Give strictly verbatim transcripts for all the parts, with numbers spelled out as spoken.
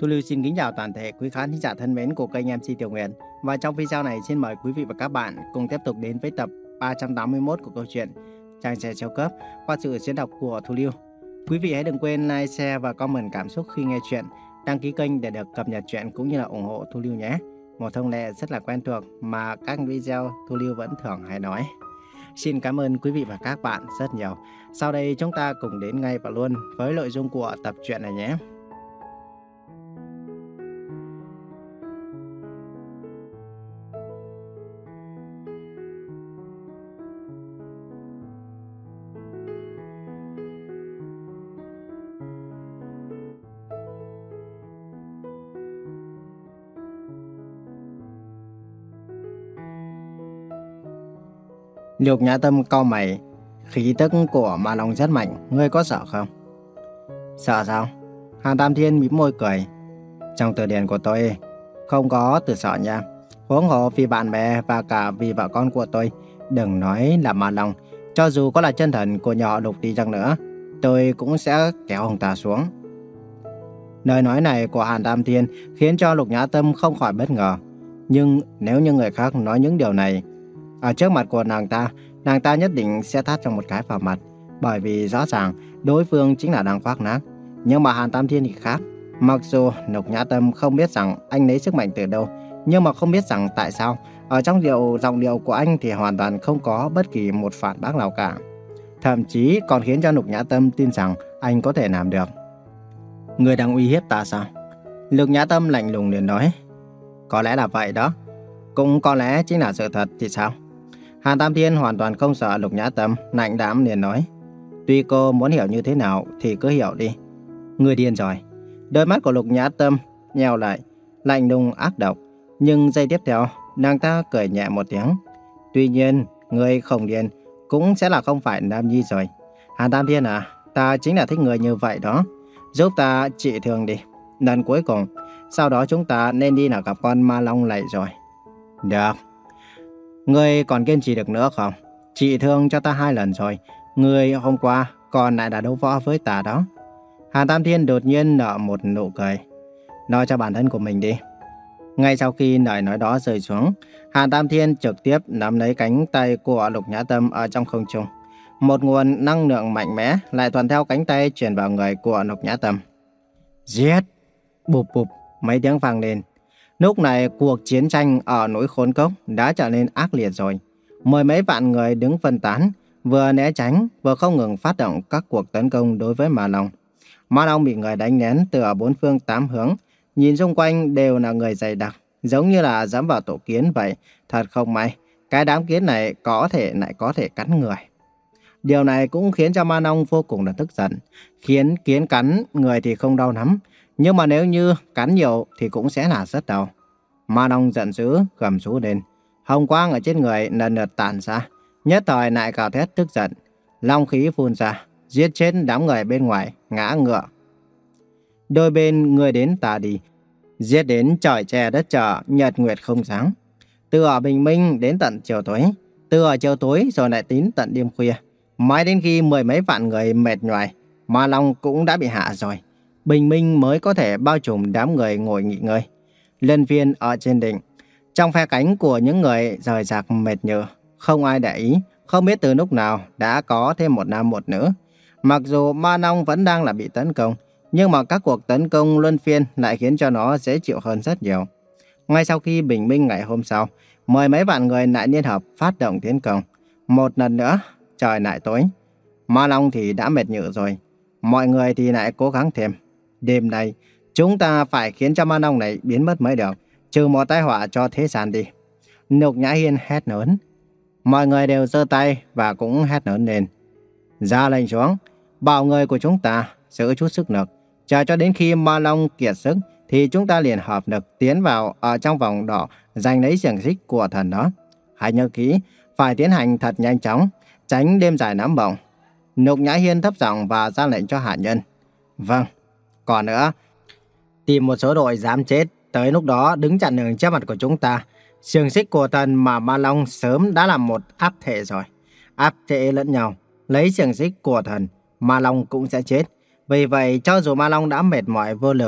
Thu Lưu xin kính chào toàn thể quý khán thính giả thân mến của kênh em xê Tiểu Nguyện. Và trong video này xin mời quý vị và các bạn cùng tiếp tục đến với tập ba trăm tám mươi mốt của câu chuyện Chàng Trẻ Siêu Cấp qua sự diễn đọc của Thu Lưu. Quý vị hãy đừng quên like, share và comment cảm xúc khi nghe chuyện, đăng ký kênh để được cập nhật chuyện cũng như là ủng hộ Thu Lưu nhé. Một thông lệ rất là quen thuộc mà các video Thu Lưu vẫn thường hay nói. Xin cảm ơn quý vị và các bạn rất nhiều. Sau đây chúng ta cùng đến ngay vào luôn với nội dung của tập truyện này nhé. Lục Nhã Tâm cau mày, khí tức của Ma Long rất mạnh, ngươi có sợ không? Sợ sao? Hàn Tam Thiên mím môi cười. Trong từ điển của tôi không có từ sợ nha. Huống hồ vì bạn bè và cả vì vợ con của tôi, đừng nói là Ma Long, cho dù có là chân thần của nhỏ Lục đi chăng nữa, tôi cũng sẽ kéo ông ta xuống. Lời nói này của Hàn Tam Thiên khiến cho Lục Nhã Tâm không khỏi bất ngờ. Nhưng nếu như người khác nói những điều này ở trước mặt của nàng ta, nàng ta nhất định sẽ tát cho một cái vào mặt, bởi vì rõ ràng đối phương chính là đang khoác lác. Nhưng mà Hàn Tam Thiên thì khác. Mặc dù Lục Nhã Tâm không biết rằng anh lấy sức mạnh từ đâu, nhưng mà không biết rằng tại sao ở trong điệu giọng điệu của anh thì hoàn toàn không có bất kỳ một phản bác nào cả. Thậm chí còn khiến cho Lục Nhã Tâm tin rằng anh có thể làm được. Người đang uy hiếp ta sao? Lục Nhã Tâm lạnh lùng liền nói. Có lẽ là vậy đó, cũng có lẽ chính là sự thật thì sao? Hàn Tam Thiên hoàn toàn không sợ Lục Nhã Tâm, lạnh đãm liền nói. Tuy cô muốn hiểu như thế nào thì cứ hiểu đi. Người điên rồi. Đôi mắt của Lục Nhã Tâm nheo lại, lạnh lùng ác độc. Nhưng giây tiếp theo, nàng ta cười nhẹ một tiếng. Tuy nhiên, người không điên cũng sẽ là không phải Nam Nhi rồi. Hàn Tam Thiên à, ta chính là thích người như vậy đó. Giúp ta trị thương đi. Lần cuối cùng, sau đó chúng ta nên đi là gặp con Ma Long này rồi. Được. Ngươi còn kiên trì được nữa không? Trị thương cho ta hai lần rồi. Ngươi hôm qua còn lại đã đấu võ với ta đó. Hàn Tam Thiên đột nhiên nở một nụ cười. Nói cho bản thân của mình đi. Ngay sau khi lời nói đó rơi xuống, Hàn Tam Thiên trực tiếp nắm lấy cánh tay của Lục Nhã Tâm ở trong không trung. Một nguồn năng lượng mạnh mẽ lại thuận theo cánh tay truyền vào người của Lục Nhã Tâm. Giết! Bụp bụp, mấy tiếng vang lên. Lúc này cuộc chiến tranh ở núi Khốn Cốc đã trở nên ác liệt rồi. Mười mấy vạn người đứng phân tán, vừa né tránh vừa không ngừng phát động các cuộc tấn công đối với Ma Long. Ma Long bị người đánh nén từ ở bốn phương tám hướng, nhìn xung quanh đều là người dày đặc, giống như là dẫm vào tổ kiến vậy. Thật không may, cái đám kiến này có thể lại có thể cắn người. Điều này cũng khiến cho Ma Long vô cùng là tức giận. Khiến kiến cắn người thì không đau lắm, nhưng mà nếu như cắn nhiều thì cũng sẽ là rất đau. Ma Long giận dữ gầm rú lên. Hồng quang ở trên người lần lượt tản ra, nhất thời lại gào thét tức giận. Long khí phun ra, giết chết đám người bên ngoài, ngã ngựa. Đôi bên người đến ta đi, giết đến trời che đất trở, nhật nguyệt không sáng. Từ ở bình minh đến tận chiều tối, từ ở chiều tối rồi lại đến tận đêm khuya. Mãi đến khi mười mấy vạn người mệt nhoài, Ma Long cũng đã bị hạ rồi. Bình minh mới có thể bao trùm đám người ngồi nghỉ ngơi. Lân Phiên ở trên đỉnh, trong phe cánh của những người rời rạc mệt nhừ, không ai để ý, không biết từ lúc nào đã có thêm một nam một nữ. Mặc dù Ma Long vẫn đang là bị tấn công, nhưng mà các cuộc tấn công luân phiên lại khiến cho nó dễ chịu hơn rất nhiều. Ngay sau khi bình minh ngày hôm sau, mười mấy vạn người lại liên hợp phát động tiến công. Một lần nữa, trời lại tối. Ma Long thì đã mệt nhừ rồi, mọi người thì lại cố gắng thêm. Đêm nay, chúng ta phải khiến cho Ma Long này biến mất mới được, trừ một tai họa cho thế gian đi. Lục Nhã Hiên hét lớn. Mọi người đều giơ tay và cũng hét lớn lên. Ra lệnh xuống, bảo người của chúng ta giữ chút sức lực. Chờ cho đến khi Ma Long kiệt sức thì chúng ta liền hợp lực tiến vào ở trong vòng đỏ, giành lấy xiềng xích của thần đó. Hãy nhớ kỹ, phải tiến hành thật nhanh chóng, tránh đêm dài nắm bổng. Lục Nhã Hiên thấp giọng và ra lệnh cho hạ nhân. Vâng. Còn nữa, tìm một số đội dám chết, tới lúc đó đứng chặn đường trước mặt của chúng ta. Xiềng xích của thần mà Ma Long sớm đã làm một áp thể rồi. Áp thể lẫn nhau, lấy xiềng xích của thần, Ma Long cũng sẽ chết. Vì vậy, cho dù Ma Long đã mệt mỏi vô lực,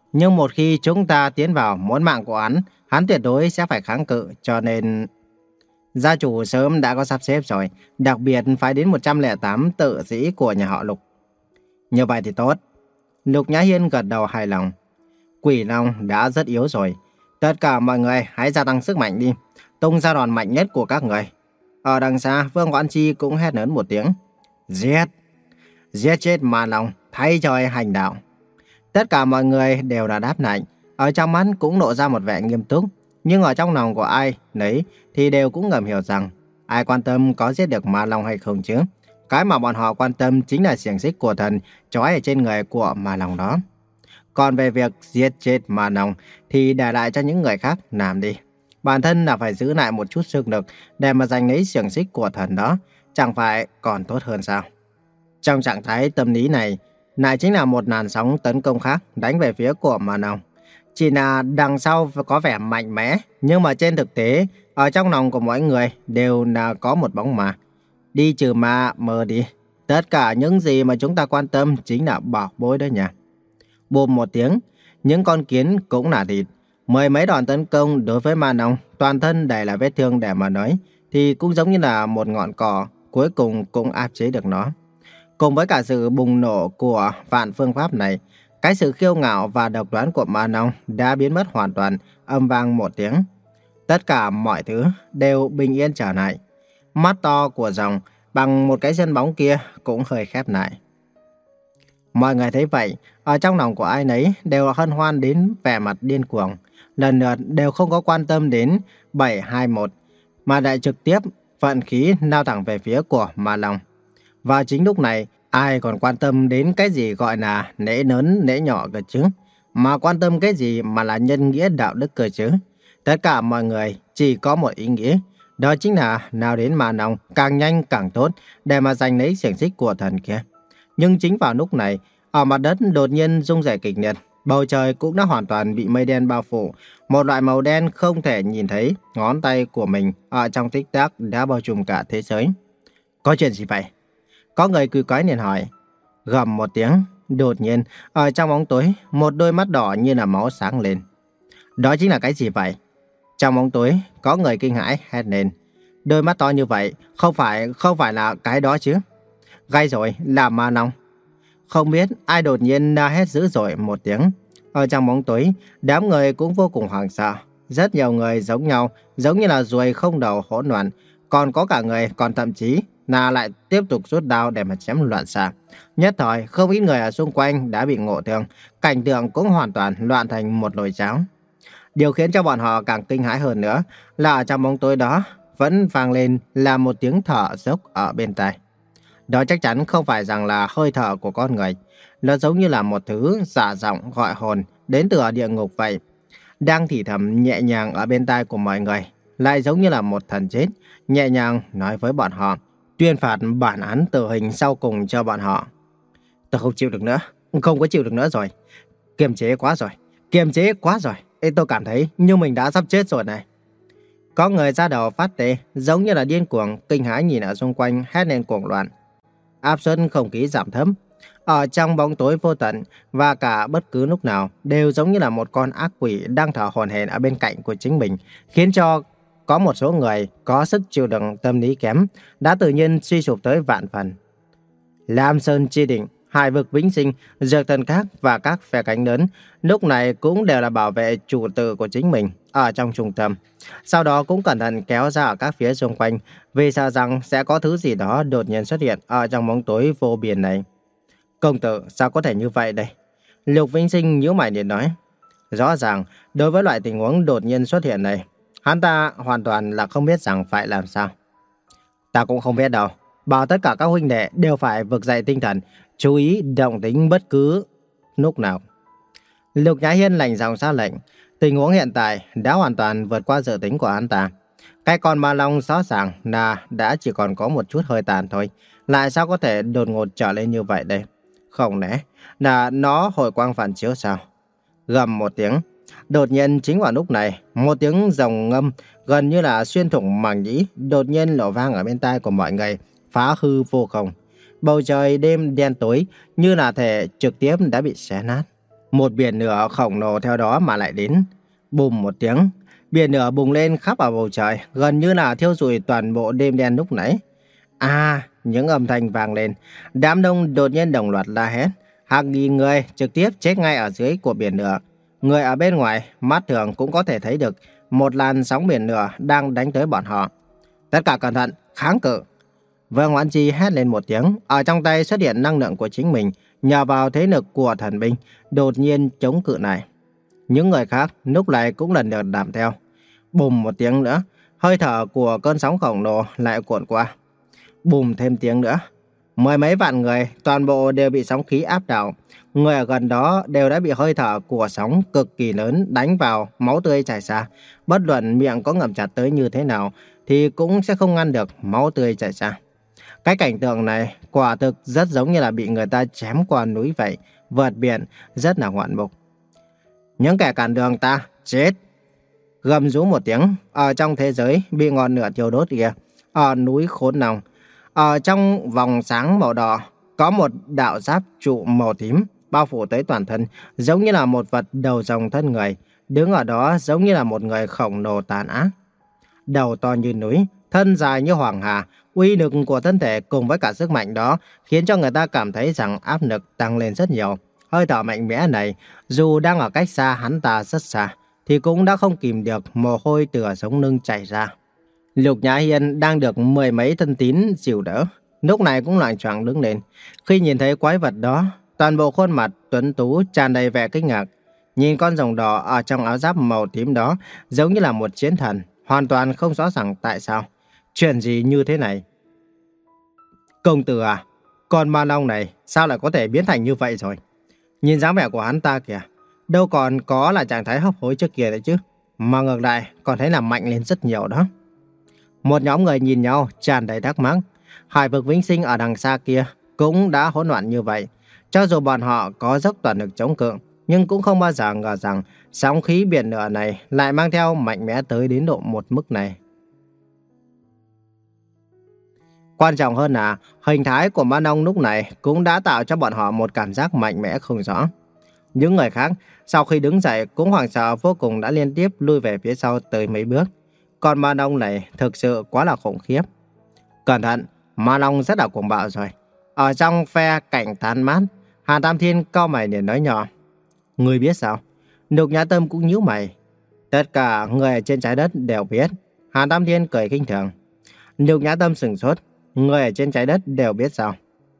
Nhưng một khi chúng ta tiến vào muốn mạng của hắn, hắn tuyệt đối sẽ phải kháng cự, cho nên... Gia chủ sớm đã có sắp xếp rồi, đặc biệt phải đến một trăm lẻ tám tự sĩ của nhà họ Lục. Như vậy thì tốt. Lục Nhã Hiên gật đầu hài lòng. Quỷ Long đã rất yếu rồi. Tất cả mọi người hãy gia tăng sức mạnh đi, tung ra đòn mạnh nhất của các người. Ở đằng xa, Vương Oán Chi cũng hét lớn một tiếng. Giết! Giết chết Ma Long, thay trời hành đạo. Tất cả mọi người đều đã đáp lại, ở trong mắt cũng lộ ra một vẻ nghiêm túc. Nhưng ở trong lòng của ai nấy thì đều cũng ngầm hiểu rằng ai quan tâm có giết được Ma Long hay không chứ. Cái mà bọn họ quan tâm chính là xiềng xích của thần trói ở trên người của Ma Long đó. Còn về việc giết chết Ma Long thì để lại cho những người khác làm đi. Bản thân là phải giữ lại một chút sức lực để mà giành lấy xiềng xích của thần đó, chẳng phải còn tốt hơn sao? Trong trạng thái tâm lý này, lại chính là một làn sóng tấn công khác đánh về phía của Ma Long. Chỉ là đằng sau có vẻ mạnh mẽ, nhưng mà trên thực tế, ở trong lòng của mỗi người đều là có một bóng ma. Đi trừ ma mơ đi. Tất cả những gì mà chúng ta quan tâm chính là bảo bối đó nha. Bùm một tiếng, những con kiến cũng là thịt. Mười mấy đòn tấn công đối với Ma Long, toàn thân đầy là vết thương để mà nói, thì cũng giống như là một ngọn cỏ, cuối cùng cũng áp chế được nó. Cùng với cả sự bùng nổ của vạn phương pháp này, cái sự kiêu ngạo và độc đoán của Ma Long đã biến mất hoàn toàn, âm vang một tiếng. Tất cả mọi thứ đều bình yên trở lại. Mắt to của rồng bằng một cái sân bóng kia cũng hơi khép lại. Mọi người thấy vậy, ở trong lòng của ai nấy đều hân hoan đến vẻ mặt điên cuồng. Lần lượt đều không có quan tâm đến bảy hai một, mà lại trực tiếp vận khí lao thẳng về phía của Ma Long. Và chính lúc này, ai còn quan tâm đến cái gì gọi là nể lớn nể nhỏ cơ chứ? Mà quan tâm cái gì mà là nhân nghĩa đạo đức cơ chứ? Tất cả mọi người chỉ có một ý nghĩa, đó chính là nào đến Ma Long càng nhanh càng tốt để mà giành lấy xiềng xích của thần kia. Nhưng chính vào lúc này, ở mặt đất đột nhiên rung rẩy kịch liệt, bầu trời cũng đã hoàn toàn bị mây đen bao phủ, một loại màu đen không thể nhìn thấy, ngón tay của mình ở trong tích tắc đã bao trùm cả thế giới. Có chuyện gì vậy? Có người cười quái liền hỏi. Gầm một tiếng, đột nhiên ở trong bóng tối, một đôi mắt đỏ như là máu sáng lên. Đó chính là cái gì vậy? Trong bóng tối, có người kinh hãi hét lên. Đôi mắt to như vậy, không phải không phải là cái đó chứ? Gai rồi, là Ma Long. Không biết ai đột nhiên la hét dữ dội một tiếng. Ở trong bóng tối, đám người cũng vô cùng hoảng sợ. Rất nhiều người giống nhau, giống như là ruồi không đầu hỗn loạn. Còn có cả người còn thậm chí là lại tiếp tục rút đao để mà chém loạn xạ. Nhất thời, không ít người ở xung quanh đã bị ngộ thương. Cảnh tượng cũng hoàn toàn loạn thành một nồi cháo. Điều khiến cho bọn họ càng kinh hãi hơn nữa là ở trong bóng tối đó vẫn vang lên là một tiếng thở dốc ở bên tai. Đó chắc chắn không phải rằng là hơi thở của con người. Nó giống như là một thứ giả giọng gọi hồn đến từ ở địa ngục vậy. Đang thì thầm nhẹ nhàng ở bên tai của mọi người. Lại giống như là một thần chết, nhẹ nhàng nói với bọn họ. Tuyên phạt bản án tử hình sau cùng cho bọn họ. Tôi không chịu được nữa. Không có chịu được nữa rồi. Kiềm chế quá rồi. Kiềm chế quá rồi. Ê, tôi cảm thấy như mình đã sắp chết rồi này. Có người ra đầu phát tê, giống như là điên cuồng, kinh hãi nhìn ở xung quanh, hét lên cuồng loạn. Áp suất không khí giảm thấp. Ở trong bóng tối vô tận và cả bất cứ lúc nào đều giống như là một con ác quỷ đang thở hổn hển ở bên cạnh của chính mình, khiến cho có một số người có sức chịu đựng tâm lý kém đã tự nhiên suy sụp tới vạn phần. Lam Sơn Chi Đỉnh, Hải Vực Vĩnh Sinh, Dược Thần Các và các phe cánh lớn lúc này cũng đều là bảo vệ chủ tử của chính mình ở trong trung tâm. Sau đó cũng cẩn thận kéo ra ở các phía xung quanh vì sợ rằng sẽ có thứ gì đó đột nhiên xuất hiện ở trong bóng tối vô biên này. Công tử, sao có thể như vậy đây? Lục Vĩnh Sinh nhíu mày liền nói. Rõ ràng, đối với loại tình huống đột nhiên xuất hiện này, hắn ta hoàn toàn là không biết rằng phải làm sao. Ta cũng không biết đâu. Bảo tất cả các huynh đệ đều phải vực dậy tinh thần, chú ý động tĩnh bất cứ lúc nào. Lục Nhã Hiên lạnh giọng ra lệnh. Tình huống hiện tại đã hoàn toàn vượt qua dự tính của hắn ta. Cái con Ma Long rõ ràng là đã chỉ còn có một chút hơi tàn thôi. Lại sao có thể đột ngột trở lên như vậy đây? Không lẽ là nó hồi quang phản chiếu sao? Gầm một tiếng. Đột nhiên chính vào lúc này, một tiếng rồng ngâm gần như là xuyên thủng màng nhĩ đột nhiên lộ vang ở bên tai của mọi người, phá hư vô cùng. Bầu trời đêm đen tối như là thể trực tiếp đã bị xé nát. Một biển lửa khổng lồ theo đó mà lại đến. Bùm một tiếng, biển lửa bùng lên khắp ở bầu trời, gần như là thiêu rụi toàn bộ đêm đen lúc nãy. À, những âm thanh vang lên, đám đông đột nhiên đồng loạt la hét. Hàng nghìn người trực tiếp chết ngay ở dưới của biển lửa. Người ở bên ngoài, mắt thường cũng có thể thấy được một làn sóng biển lửa đang đánh tới bọn họ. Tất cả cẩn thận, kháng cự. Vương Oán Chi hét lên một tiếng, ở trong tay xuất hiện năng lượng của chính mình, nhờ vào thế lực của thần binh, đột nhiên chống cự này. Những người khác lúc này cũng lần lượt làm theo. Bùm một tiếng nữa, hơi thở của cơn sóng khổng lồ lại cuộn qua. Bùm thêm tiếng nữa. Mười mấy vạn người, toàn bộ đều bị sóng khí áp đảo. Người ở gần đó đều đã bị hơi thở của sóng cực kỳ lớn đánh vào, máu tươi chảy ra. Bất luận miệng có ngậm chặt tới như thế nào, thì cũng sẽ không ngăn được máu tươi chảy ra. Cái cảnh tượng này quả thực rất giống như là bị người ta chém qua núi vậy, vượt biển, rất là ngoạn mục. Những kẻ cản đường ta, chết! Gầm rú một tiếng, ở trong thế giới bị ngọn lửa thiêu đốt kia, ở núi Khốn Long, ở trong vòng sáng màu đỏ, có một đạo giáp trụ màu tím bao phủ tới toàn thân, giống như là một vật đầu rồng thân người, đứng ở đó giống như là một người khổng lồ tàn ác. Đầu to như núi, thân dài như hoàng hà, uy lực của thân thể cùng với cả sức mạnh đó khiến cho người ta cảm thấy rằng áp lực tăng lên rất nhiều. Hơi thở mạnh mẽ này, dù đang ở cách xa hắn ta rất xa, thì cũng đã không kìm được mồ hôi từ ở sống lưng chảy ra. Lục Nhã Hiên đang được mười mấy thân tín dìu đỡ, lúc này cũng loạng choạng đứng lên. Khi nhìn thấy quái vật đó, toàn bộ khuôn mặt tuấn tú tràn đầy vẻ kinh ngạc. Nhìn con rồng đỏ ở trong áo giáp màu tím đó giống như là một chiến thần, hoàn toàn không rõ ràng tại sao. Chuyện gì như thế này? Công tử à, con ma long này sao lại có thể biến thành như vậy rồi? Nhìn dáng vẻ của hắn ta kìa, đâu còn có là trạng thái hấp hối trước kia đấy chứ, mà ngược lại còn thấy là mạnh lên rất nhiều đó. Một nhóm người nhìn nhau tràn đầy thắc mắc. Hải vực vĩnh sinh ở đằng xa kia cũng đã hỗn loạn như vậy. Cho dù bọn họ có dốc toàn lực chống cự, nhưng cũng không bao giờ ngờ rằng sóng khí biển lửa này lại mang theo mạnh mẽ tới đến độ một mức này. Quan trọng hơn là hình thái của ma nông lúc này cũng đã tạo cho bọn họ một cảm giác mạnh mẽ không rõ. Những người khác sau khi đứng dậy cũng hoảng sợ vô cùng, đã liên tiếp lui về phía sau tới mấy bước. Còn ma nông này thực sự quá là khủng khiếp. Cẩn thận, ma nông rất là cuồng bạo rồi. Ở trong phe cảnh tán mát, Hàn Tam Thiên cau mày để nói nhỏ. Ngươi biết sao? Lục Nhã Tâm cũng nhíu mày. Tất cả người trên trái đất đều biết. Hàn Tam Thiên cười khinh thường. Lục Nhã Tâm sửng sốt. Người ở trên trái đất đều biết sao?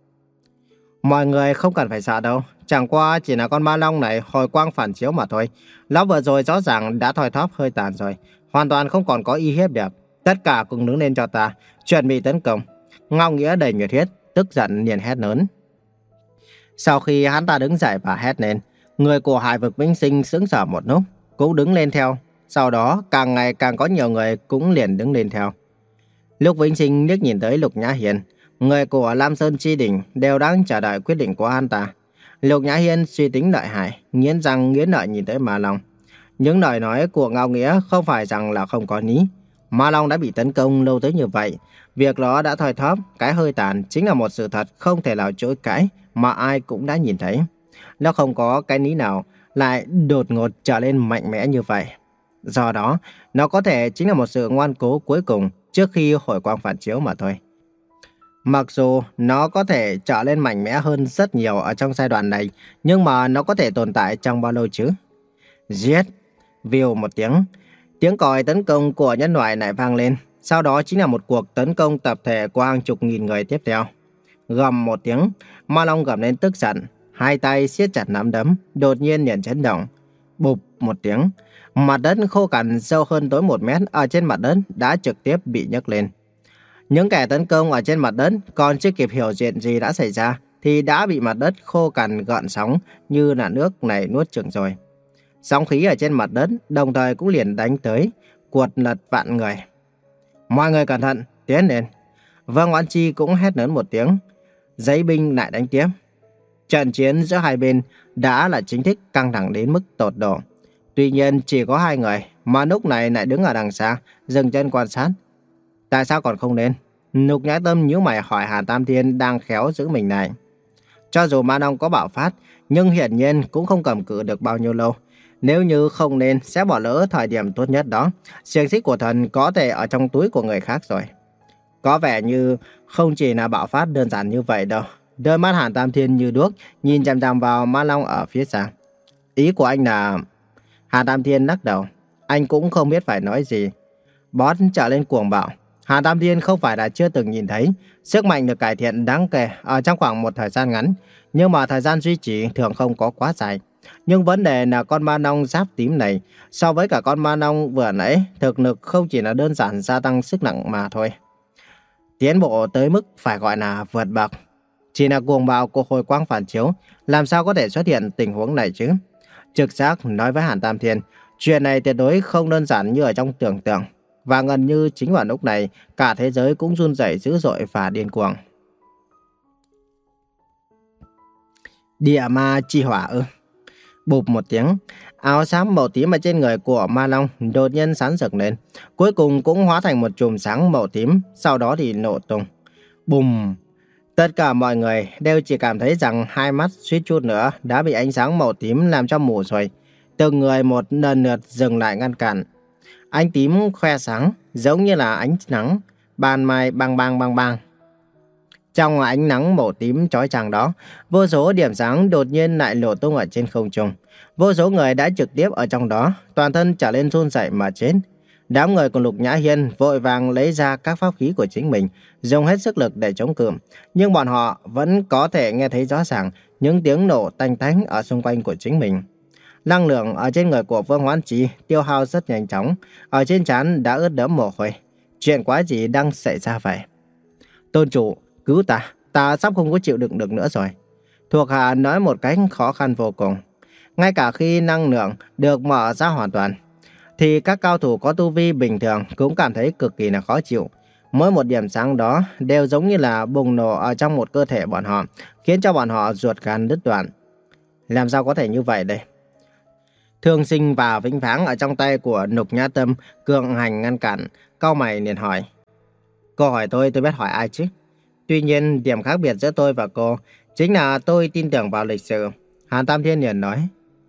Mọi người không cần phải sợ đâu. Chẳng qua chỉ là con ma long này hồi quang phản chiếu mà thôi. Lão vừa rồi rõ ràng đã thoi thóp hơi tàn rồi, hoàn toàn không còn có uy hiếp được. Tất cả cùng đứng lên cho ta, chuẩn bị tấn công. Ngao Nghĩa đầy nhiệt huyết, tức giận liền hét lớn. Sau khi hắn ta đứng dậy và hét lên, người của Hải vực vĩnh sinh sững sờ một lúc, cũng đứng lên theo. Sau đó càng ngày càng có nhiều người cũng liền đứng lên theo. Lúc Vĩnh Sinh liếc nhìn tới Lục Nhã Hiên, người của Lam Sơn Chi Đỉnh đều đang chờ đợi quyết định của hắn ta. Lục Nhã Hiên suy tính lợi hại, nghiến răng nghiến lợi nhìn tới Ma Long. Những lời nói của Ngao Nghĩa không phải rằng là không có lý. Ma Long đã bị tấn công lâu tới như vậy, việc nó đã thoi thóp, cái hơi tàn chính là một sự thật không thể nào chối cãi mà ai cũng đã nhìn thấy. Nó không có cái lý nào lại đột ngột trở lên mạnh mẽ như vậy. Do đó, nó có thể chính là một sự ngoan cố cuối cùng trước khi hồi quang phản chiếu mà thôi. Mặc dù nó có thể trở lên mạnh mẽ hơn rất nhiều ở trong giai đoạn này, nhưng mà nó có thể tồn tại trong bao lâu chứ? Giết! Vèo một tiếng, tiếng còi tấn công của nhân loại lại vang lên. Sau đó chính là một cuộc tấn công tập thể của hàng chục nghìn người tiếp theo. Gầm một tiếng, Ma Long gầm lên tức giận, hai tay siết chặt nắm đấm, đột nhiên liền chấn động. Bụp một tiếng, mặt đất khô cằn sâu hơn tới một mét ở trên mặt đất đã trực tiếp bị nhấc lên. Những kẻ tấn công ở trên mặt đất còn chưa kịp hiểu chuyện gì đã xảy ra thì đã bị mặt đất khô cằn gợn sóng như là nước này nuốt chửng rồi. Sóng khí ở trên mặt đất đồng thời cũng liền đánh tới, cuột lật vạn người. Mọi người cẩn thận, tiến lên. Vương Oán Chi cũng hét lớn một tiếng. Giấy binh lại đánh tiếp. Trận chiến giữa hai bên đã là chính thức căng thẳng đến mức tột độ. Tuy nhiên chỉ có hai người mà lúc này lại đứng ở đằng xa, dừng chân quan sát. Tại sao còn không lên? Lục Nhã Tâm nhíu mày hỏi Hàn Tam Thiên đang khéo giữ mình này. Cho dù Ma Long có bạo phát, nhưng hiển nhiên cũng không cầm cự được bao nhiêu lâu. Nếu như không nên sẽ bỏ lỡ thời điểm tốt nhất đó. Xiềng xích của thần có thể ở trong túi của người khác rồi. Có vẻ như không chỉ là bạo phát đơn giản như vậy đâu. Đôi mắt Hàn Tam Thiên như đuốc, nhìn chằm chằm vào Ma Long ở phía xa. Ý của anh là... Hàn Tam Thiên lắc đầu. Anh cũng không biết phải nói gì. Boss trở lên cuồng bạo. Hàn Tam Thiên không phải là chưa từng nhìn thấy. Sức mạnh được cải thiện đáng kể ở trong khoảng một thời gian ngắn. Nhưng mà thời gian duy trì thường không có quá dài. Nhưng vấn đề là con ma long giáp tím này, so với cả con ma long vừa nãy, thực lực không chỉ là đơn giản gia tăng sức nặng mà thôi. Tiến bộ tới mức phải gọi là vượt bậc. Chỉ là cuồng bạo của hồi quang phản chiếu, làm sao có thể xuất hiện tình huống này chứ? Trực giác nói với Hàn Tam Thiên, chuyện này tuyệt đối không đơn giản như ở trong tưởng tượng. Và gần như chính vào lúc này, cả thế giới cũng run rẩy dữ dội và điên cuồng. Địa ma chi hỏa ư? Bụp một tiếng, áo xám màu tím ở trên người của ma long đột nhiên sáng rực lên, cuối cùng cũng hóa thành một chùm sáng màu tím, sau đó thì nổ tung. Bùm! Tất cả mọi người đều chỉ cảm thấy rằng hai mắt suýt chút nữa đã bị ánh sáng màu tím làm cho mù rồi. Từng người một lần lượt dừng lại ngăn cản. Ánh tím khoe sáng, giống như là ánh nắng, ban mai bang bang bang bang. Trong ánh nắng màu tím chói chang đó, vô số điểm sáng đột nhiên lại nổ tung ở trên không trung. Vô số người đã trực tiếp ở trong đó, toàn thân trở lên run rẩy mà chết. Đám người của Lục Nhã Hiên vội vàng lấy ra các pháp khí của chính mình, dùng hết sức lực để chống cự. Nhưng bọn họ vẫn có thể nghe thấy rõ ràng những tiếng nổ tanh tách ở xung quanh của chính mình. Năng lượng ở trên người của Vương Hoán Chi tiêu hao rất nhanh chóng, ở trên trán đã ướt đẫm mồ hôi. Chuyện quái gì đang xảy ra vậy? Tôn chủ, cứu ta, ta sắp không có chịu đựng được nữa rồi. Thuộc hạ nói một cách khó khăn vô cùng. Ngay cả khi năng lượng được mở ra hoàn toàn, thì các cao thủ có tu vi bình thường cũng cảm thấy cực kỳ là khó chịu. Mỗi một điểm sáng đó đều giống như là bùng nổ ở trong một cơ thể bọn họ, khiến cho bọn họ ruột gan đứt đoạn. Làm sao có thể như vậy đây? Thương Sinh và Vĩnh Pháng ở trong tay của Lục Nhã Tâm cường hành ngăn cản, cau mày liền hỏi. Cô hỏi tôi, tôi biết hỏi ai chứ? Tuy nhiên, điểm khác biệt giữa tôi và cô chính là tôi tin tưởng vào lịch sử. Hàn Tam Thiên liền nói.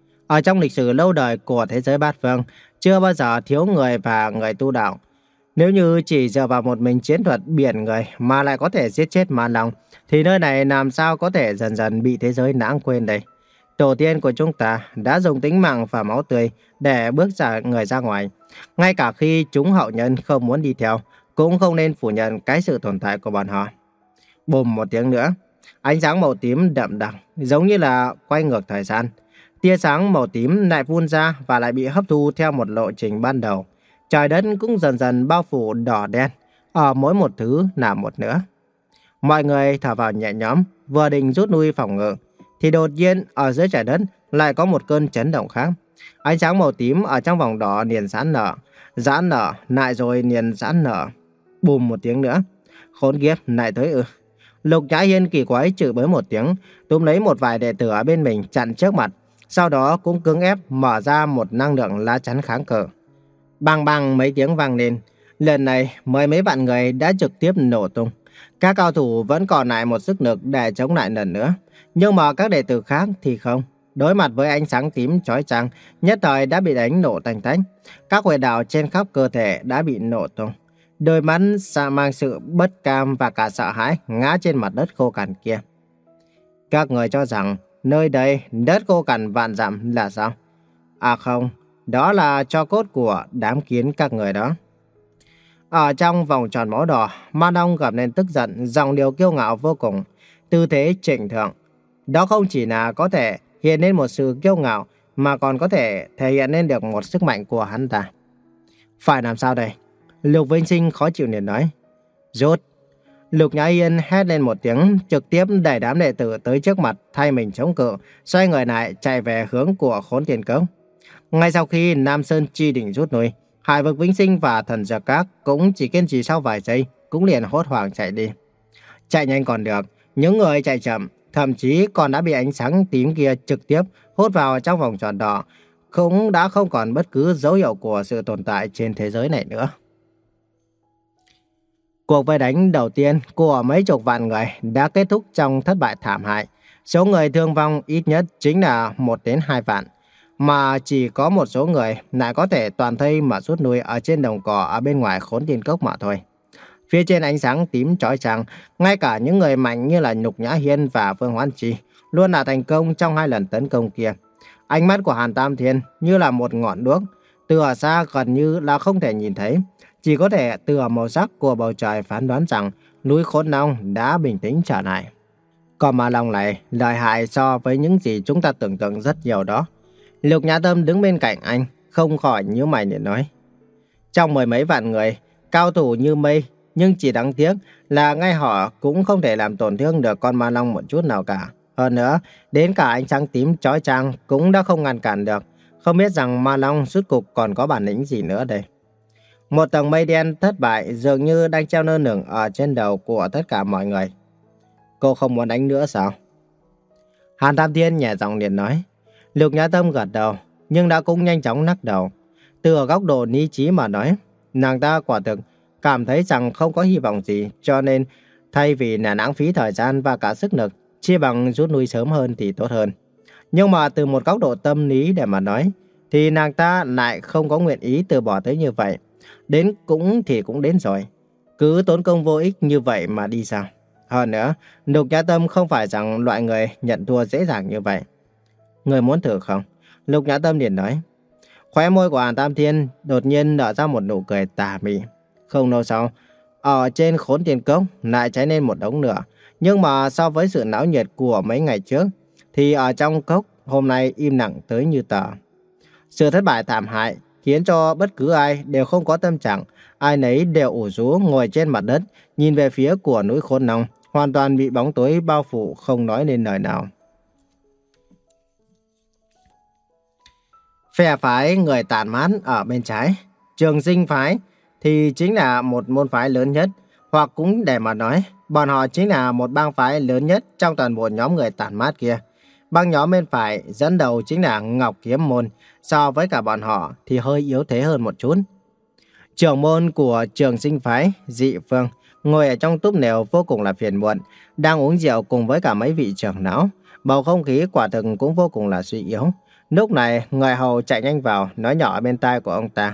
Ở trong lịch sử lâu đời của thế giới bát phương, chưa bao giờ thiếu người và người tu đạo. Nếu như chỉ dựa vào một mình chiến thuật biển người mà lại có thể giết chết ma long, thì nơi này làm sao có thể dần dần bị thế giới lãng quên đây? Tổ tiên của chúng ta đã dùng tính mạng và máu tươi để bước ra người ra ngoài. Ngay cả khi chúng hậu nhân không muốn đi theo, cũng không nên phủ nhận cái sự tồn tại của bọn họ. Bùm một tiếng nữa, ánh sáng màu tím đậm đặc, giống như là quay ngược thời gian. Tia sáng màu tím lại phun ra và lại bị hấp thu theo một lộ trình ban đầu. Trời đất cũng dần dần bao phủ đỏ đen, ở mỗi một thứ là một nữa. Mọi người thở vào nhẹ nhõm, vừa định rút lui phòng ngự, thì đột nhiên ở dưới trái đất lại có một cơn chấn động khác. Ánh sáng màu tím ở trong vòng đỏ liền giãn nở, giãn nở, lại rồi liền giãn nở. Bùm một tiếng nữa, khốn kiếp, lại tới ư. Lục Nhã Hiên kỳ quái chửi bới một tiếng, túm lấy một vài đệ tử ở bên mình chặn trước mặt, sau đó cũng cưỡng ép mở ra một năng lượng lá chắn kháng cự. Bang bang mấy tiếng vang lên, lần này mười mấy vạn người đã trực tiếp nổ tung. Các cao thủ vẫn còn lại một sức lực để chống lại lần nữa, nhưng mà các đệ tử khác thì không. Đối mặt với ánh sáng tím chói chang, nhất thời đã bị đánh nổ tành tách. Các huyệt đạo trên khắp cơ thể đã bị nổ tung. Đôi mắt xa mang sự bất cam và cả sợ hãi ngã trên mặt đất khô cằn kia. Các người cho rằng nơi đây đất khô cằn vạn dặm là sao? À không, đó là tro cốt của đám kiến các người đó. Ở trong vòng tròn máu đỏ, Ma Long gầm lên tức giận, giọng điệu kiêu ngạo vô cùng, tư thế trịnh thượng. Đó không chỉ là có thể hiện lên một sự kiêu ngạo, mà còn có thể thể hiện lên được một sức mạnh của hắn ta. Phải làm sao đây? Lục Vinh Sinh khó chịu liền nói. Rút! Lục Nhã Hiên hét lên một tiếng, trực tiếp đẩy đám đệ tử tới trước mặt thay mình chống cự, xoay người lại chạy về hướng của Khốn Thiên Cốc. Ngay sau khi Nam Sơn Chi Đỉnh rút lui, Hải Vực Vĩnh Sinh và Thần Giặc Các cũng chỉ kiên trì sau vài giây, cũng liền hốt hoảng chạy đi. Chạy nhanh còn được, những người chạy chậm, thậm chí còn đã bị ánh sáng tím kia trực tiếp hút vào trong vòng tròn đỏ, cũng đã không còn bất cứ dấu hiệu của sự tồn tại trên thế giới này nữa. Cuộc vây đánh đầu tiên của mấy chục vạn người đã kết thúc trong thất bại thảm hại. Số người thương vong ít nhất chính là một đến hai vạn. Mà chỉ có một số người lại có thể toàn thây mà rút lui ở trên đồng cỏ ở bên ngoài Khốn Thiên Cốc mà thôi. Phía trên ánh sáng tím chói chang, ngay cả những người mạnh như là Nhục Nhã Hiên và Phương Hoán Chi luôn là thành công trong hai lần tấn công kia. Ánh mắt của Hàn Tam Thiên như là một ngọn đuốc, từ ở xa gần như là không thể nhìn thấy, chỉ có thể từ ở màu sắc của bầu trời phán đoán rằng núi Khốn Long đã bình tĩnh trở lại. Còn Ma Long này lợi hại so với những gì chúng ta tưởng tượng rất nhiều đó. Lục Nhã Tâm đứng bên cạnh anh, không khỏi nhíu mày để nói. Trong mười mấy vạn người, cao thủ như mây, nhưng chỉ đáng tiếc là ngay họ cũng không thể làm tổn thương được con Ma Long một chút nào cả. Hơn nữa, đến cả ánh sáng tím chói chang cũng đã không ngăn cản được. Không biết rằng Ma Long rốt cục còn có bản lĩnh gì nữa đây. Một tầng mây đen thất bại dường như đang treo lơ lửng ở trên đầu của tất cả mọi người. Cô không muốn đánh nữa sao? Hàn Tam Thiên nhẹ giọng liền nói. Lục Nhã Tâm gật đầu, nhưng đã cũng nhanh chóng lắc đầu. Từ ở góc độ lý trí mà nói, nàng ta quả thực cảm thấy rằng không có hy vọng gì, cho nên thay vì là lãng phí thời gian và cả sức lực, chia bằng rút lui sớm hơn thì tốt hơn. Nhưng mà từ một góc độ tâm lý để mà nói, thì nàng ta lại không có nguyện ý từ bỏ tới như vậy. Đến cũng thì cũng đến rồi, cứ tốn công vô ích như vậy mà đi sao? Hơn nữa, Lục Nhã Tâm không phải rằng loại người nhận thua dễ dàng như vậy. Người muốn thử không? Lục Nhã Tâm liền nói. Khóe môi của Hàn Tam Thiên đột nhiên nở ra một nụ cười tà mị. Không lâu sau, ở trên Khốn Thiên Cốc lại cháy lên một đống lửa. Nhưng mà so với sự náo nhiệt của mấy ngày trước, thì ở trong cốc hôm nay im lặng tới như tờ. Sự thất bại thảm hại khiến cho bất cứ ai đều không có tâm trạng. Ai nấy đều ủ rũ ngồi trên mặt đất, nhìn về phía của núi Khốn Long, hoàn toàn bị bóng tối bao phủ, không nói nên lời nào. Phe phái người Tản Mãn ở bên trái, Trường Sinh phái thì chính là một môn phái lớn nhất, hoặc cũng để mà nói, bọn họ chính là một bang phái lớn nhất trong toàn bộ nhóm người Tản Mát kia. Bang nhóm bên phải dẫn đầu chính là Ngọc Kiếm Môn, so với cả bọn họ thì hơi yếu thế hơn một chút. Trưởng môn của Trường Sinh phái, Dị Phương, ngồi ở trong túp lều vô cùng là phiền muộn, đang uống rượu cùng với cả mấy vị trưởng lão. Bầu không khí quả thực cũng vô cùng là suy yếu. Lúc này, người hầu chạy nhanh vào, nói nhỏ bên tai của ông ta.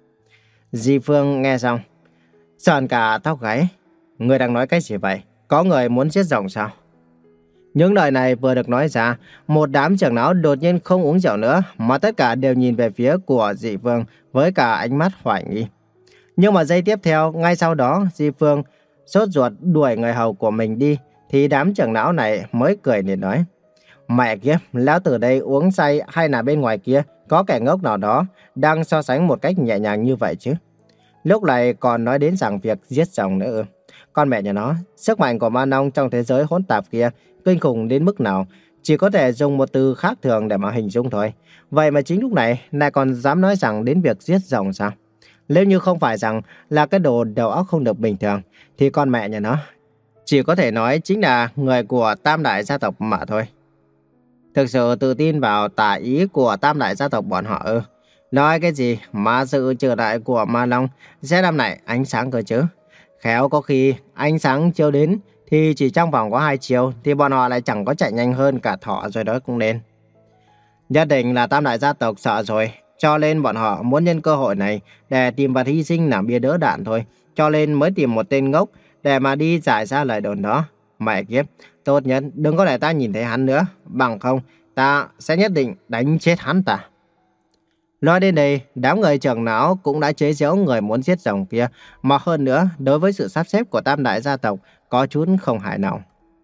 Dị Phương nghe xong, sờn cả tóc gáy. Người đang nói cái gì vậy? Có người muốn giết rồng sao? Những lời này vừa được nói ra, một đám trưởng lão đột nhiên không uống rượu nữa, mà tất cả đều nhìn về phía của Dị Phương với cả ánh mắt hoài nghi. Nhưng mà giây tiếp theo, ngay sau đó, Dị Phương sốt ruột đuổi người hầu của mình đi, thì đám trưởng lão này mới cười để nói. Mẹ kiếp, lão tử đây uống say hay là bên ngoài kia có kẻ ngốc nào đó đang so sánh một cách nhẹ nhàng như vậy chứ? Lúc này còn nói đến rằng việc giết rồng nữa ư? Con mẹ nhà nó, sức mạnh của Ma Long trong thế giới hỗn tạp kia kinh khủng đến mức nào, chỉ có thể dùng một từ khác thường để mà hình dung thôi. Vậy mà chính lúc này lại còn dám nói rằng đến việc giết rồng sao? Nếu như không phải rằng là cái đồ đầu óc không được bình thường, thì con mẹ nhà nó chỉ có thể nói chính là người của Tam Đại gia tộc mà thôi. Thực sự tự tin vào tà ý của Tam Đại gia tộc bọn họ ư? Nói cái gì mà sự trở lại của Ma Long sẽ làm lại ánh sáng cơ chứ? Khéo có khi ánh sáng chiếu đến thì chỉ trong vòng có hai chiều thì bọn họ lại chẳng có chạy nhanh hơn cả thỏ rồi đó cũng nên. Nhất định là Tam Đại gia tộc sợ rồi, cho nên bọn họ muốn nhân cơ hội này để tìm vật hy sinh làm bia đỡ đạn thôi. Cho nên mới tìm một tên ngốc để mà đi giải ra lời đồn đó. Mẹ kiếp, tốt nhất đừng có để ta nhìn thấy hắn nữa, bằng không ta sẽ nhất định đánh chết hắn ta. Nói đến đây, đám người trưởng lão cũng đã chế giễu người muốn giết rồng kia, mà hơn nữa, đối với sự sắp xếp của Tam Đại gia tộc, có chút không hài lòng.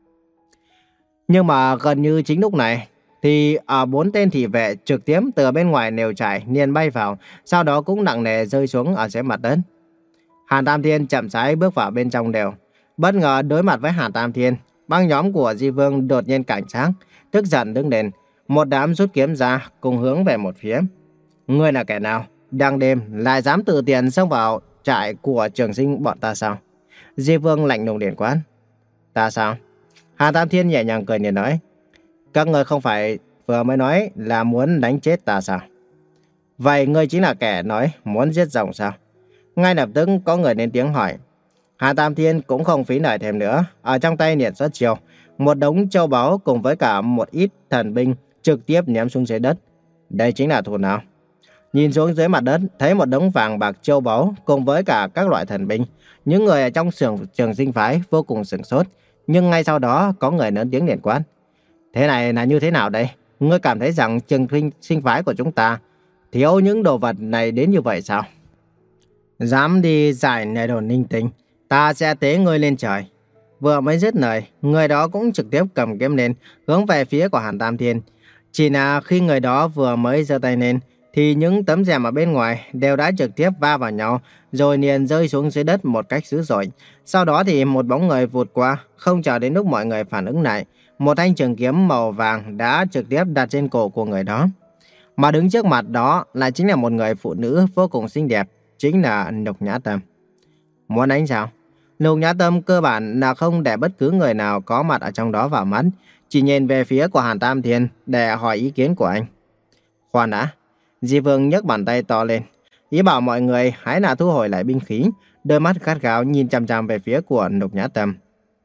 Nhưng mà gần như chính lúc này, thì ở bốn tên thị vệ trực tiếp từ bên ngoài lều trại liền bay vào, sau đó cũng nặng nề rơi xuống ở dưới mặt đất. Hàn Tam Thiên chậm rãi bước vào bên trong lều. Bất ngờ đối mặt với Hàn Tam Thiên, băng nhóm của Di Vương đột nhiên cảnh giác, tức giận đứng lên, một đám rút kiếm ra cùng hướng về một phía. Ngươi là kẻ nào? Đang đêm lại dám tự tiện xông vào trại của Trường Sinh bọn ta sao? Di Vương lạnh lùng điện quát. Ta sao? Hàn Tam Thiên nhẹ nhàng cười nhìn nói. Các ngươi không phải vừa mới nói là muốn đánh chết ta sao? Vậy ngươi chính là kẻ nói muốn giết rồng sao? Ngay lập tức có người lên tiếng hỏi. Hàn Tam Thiên cũng không phí lời thêm nữa, ở trong tay liền xuất chiêu, một đống châu báu cùng với cả một ít thần binh trực tiếp ném xuống dưới đất. Đây chính là thủ nào? Nhìn xuống dưới mặt đất, thấy một đống vàng bạc châu báu cùng với cả các loại thần binh. Những người ở trong trường, trường sinh phái vô cùng sửng sốt. Nhưng ngay sau đó có người lớn tiếng liền quát. Thế này là như thế nào đây? Ngươi cảm thấy rằng trường sinh, sinh phái của chúng ta thiếu những đồ vật này đến như vậy sao? Dám đi giải này đồ ninh tinh, ta sẽ tế ngươi lên trời. Vừa mới dứt lời, người đó cũng trực tiếp cầm kiếm lên, hướng về phía của Hàn Tam Thiên. Chỉ là khi người đó vừa mới giơ tay lên, thì những tấm rèm ở bên ngoài đều đã trực tiếp va vào nhau, rồi liền rơi xuống dưới đất một cách dữ dội. Sau đó thì một bóng người vụt qua, không chờ đến lúc mọi người phản ứng lại, một thanh trường kiếm màu vàng đã trực tiếp đặt trên cổ của người đó. Mà đứng trước mặt đó lại chính là một người phụ nữ vô cùng xinh đẹp, chính là Lục Nhã Tâm. Muốn đánh sao? Lục Nhã Tâm cơ bản là không để bất cứ người nào có mặt ở trong đó vào mắt, chỉ nhìn về phía của Hàn Tam Thiên để hỏi ý kiến của anh. Khoan đã, Di Vương nhấc bàn tay to lên, ý bảo mọi người hãy là thu hồi lại binh khí, đôi mắt gắt gao nhìn chằm chằm về phía của Lục Nhã Tâm.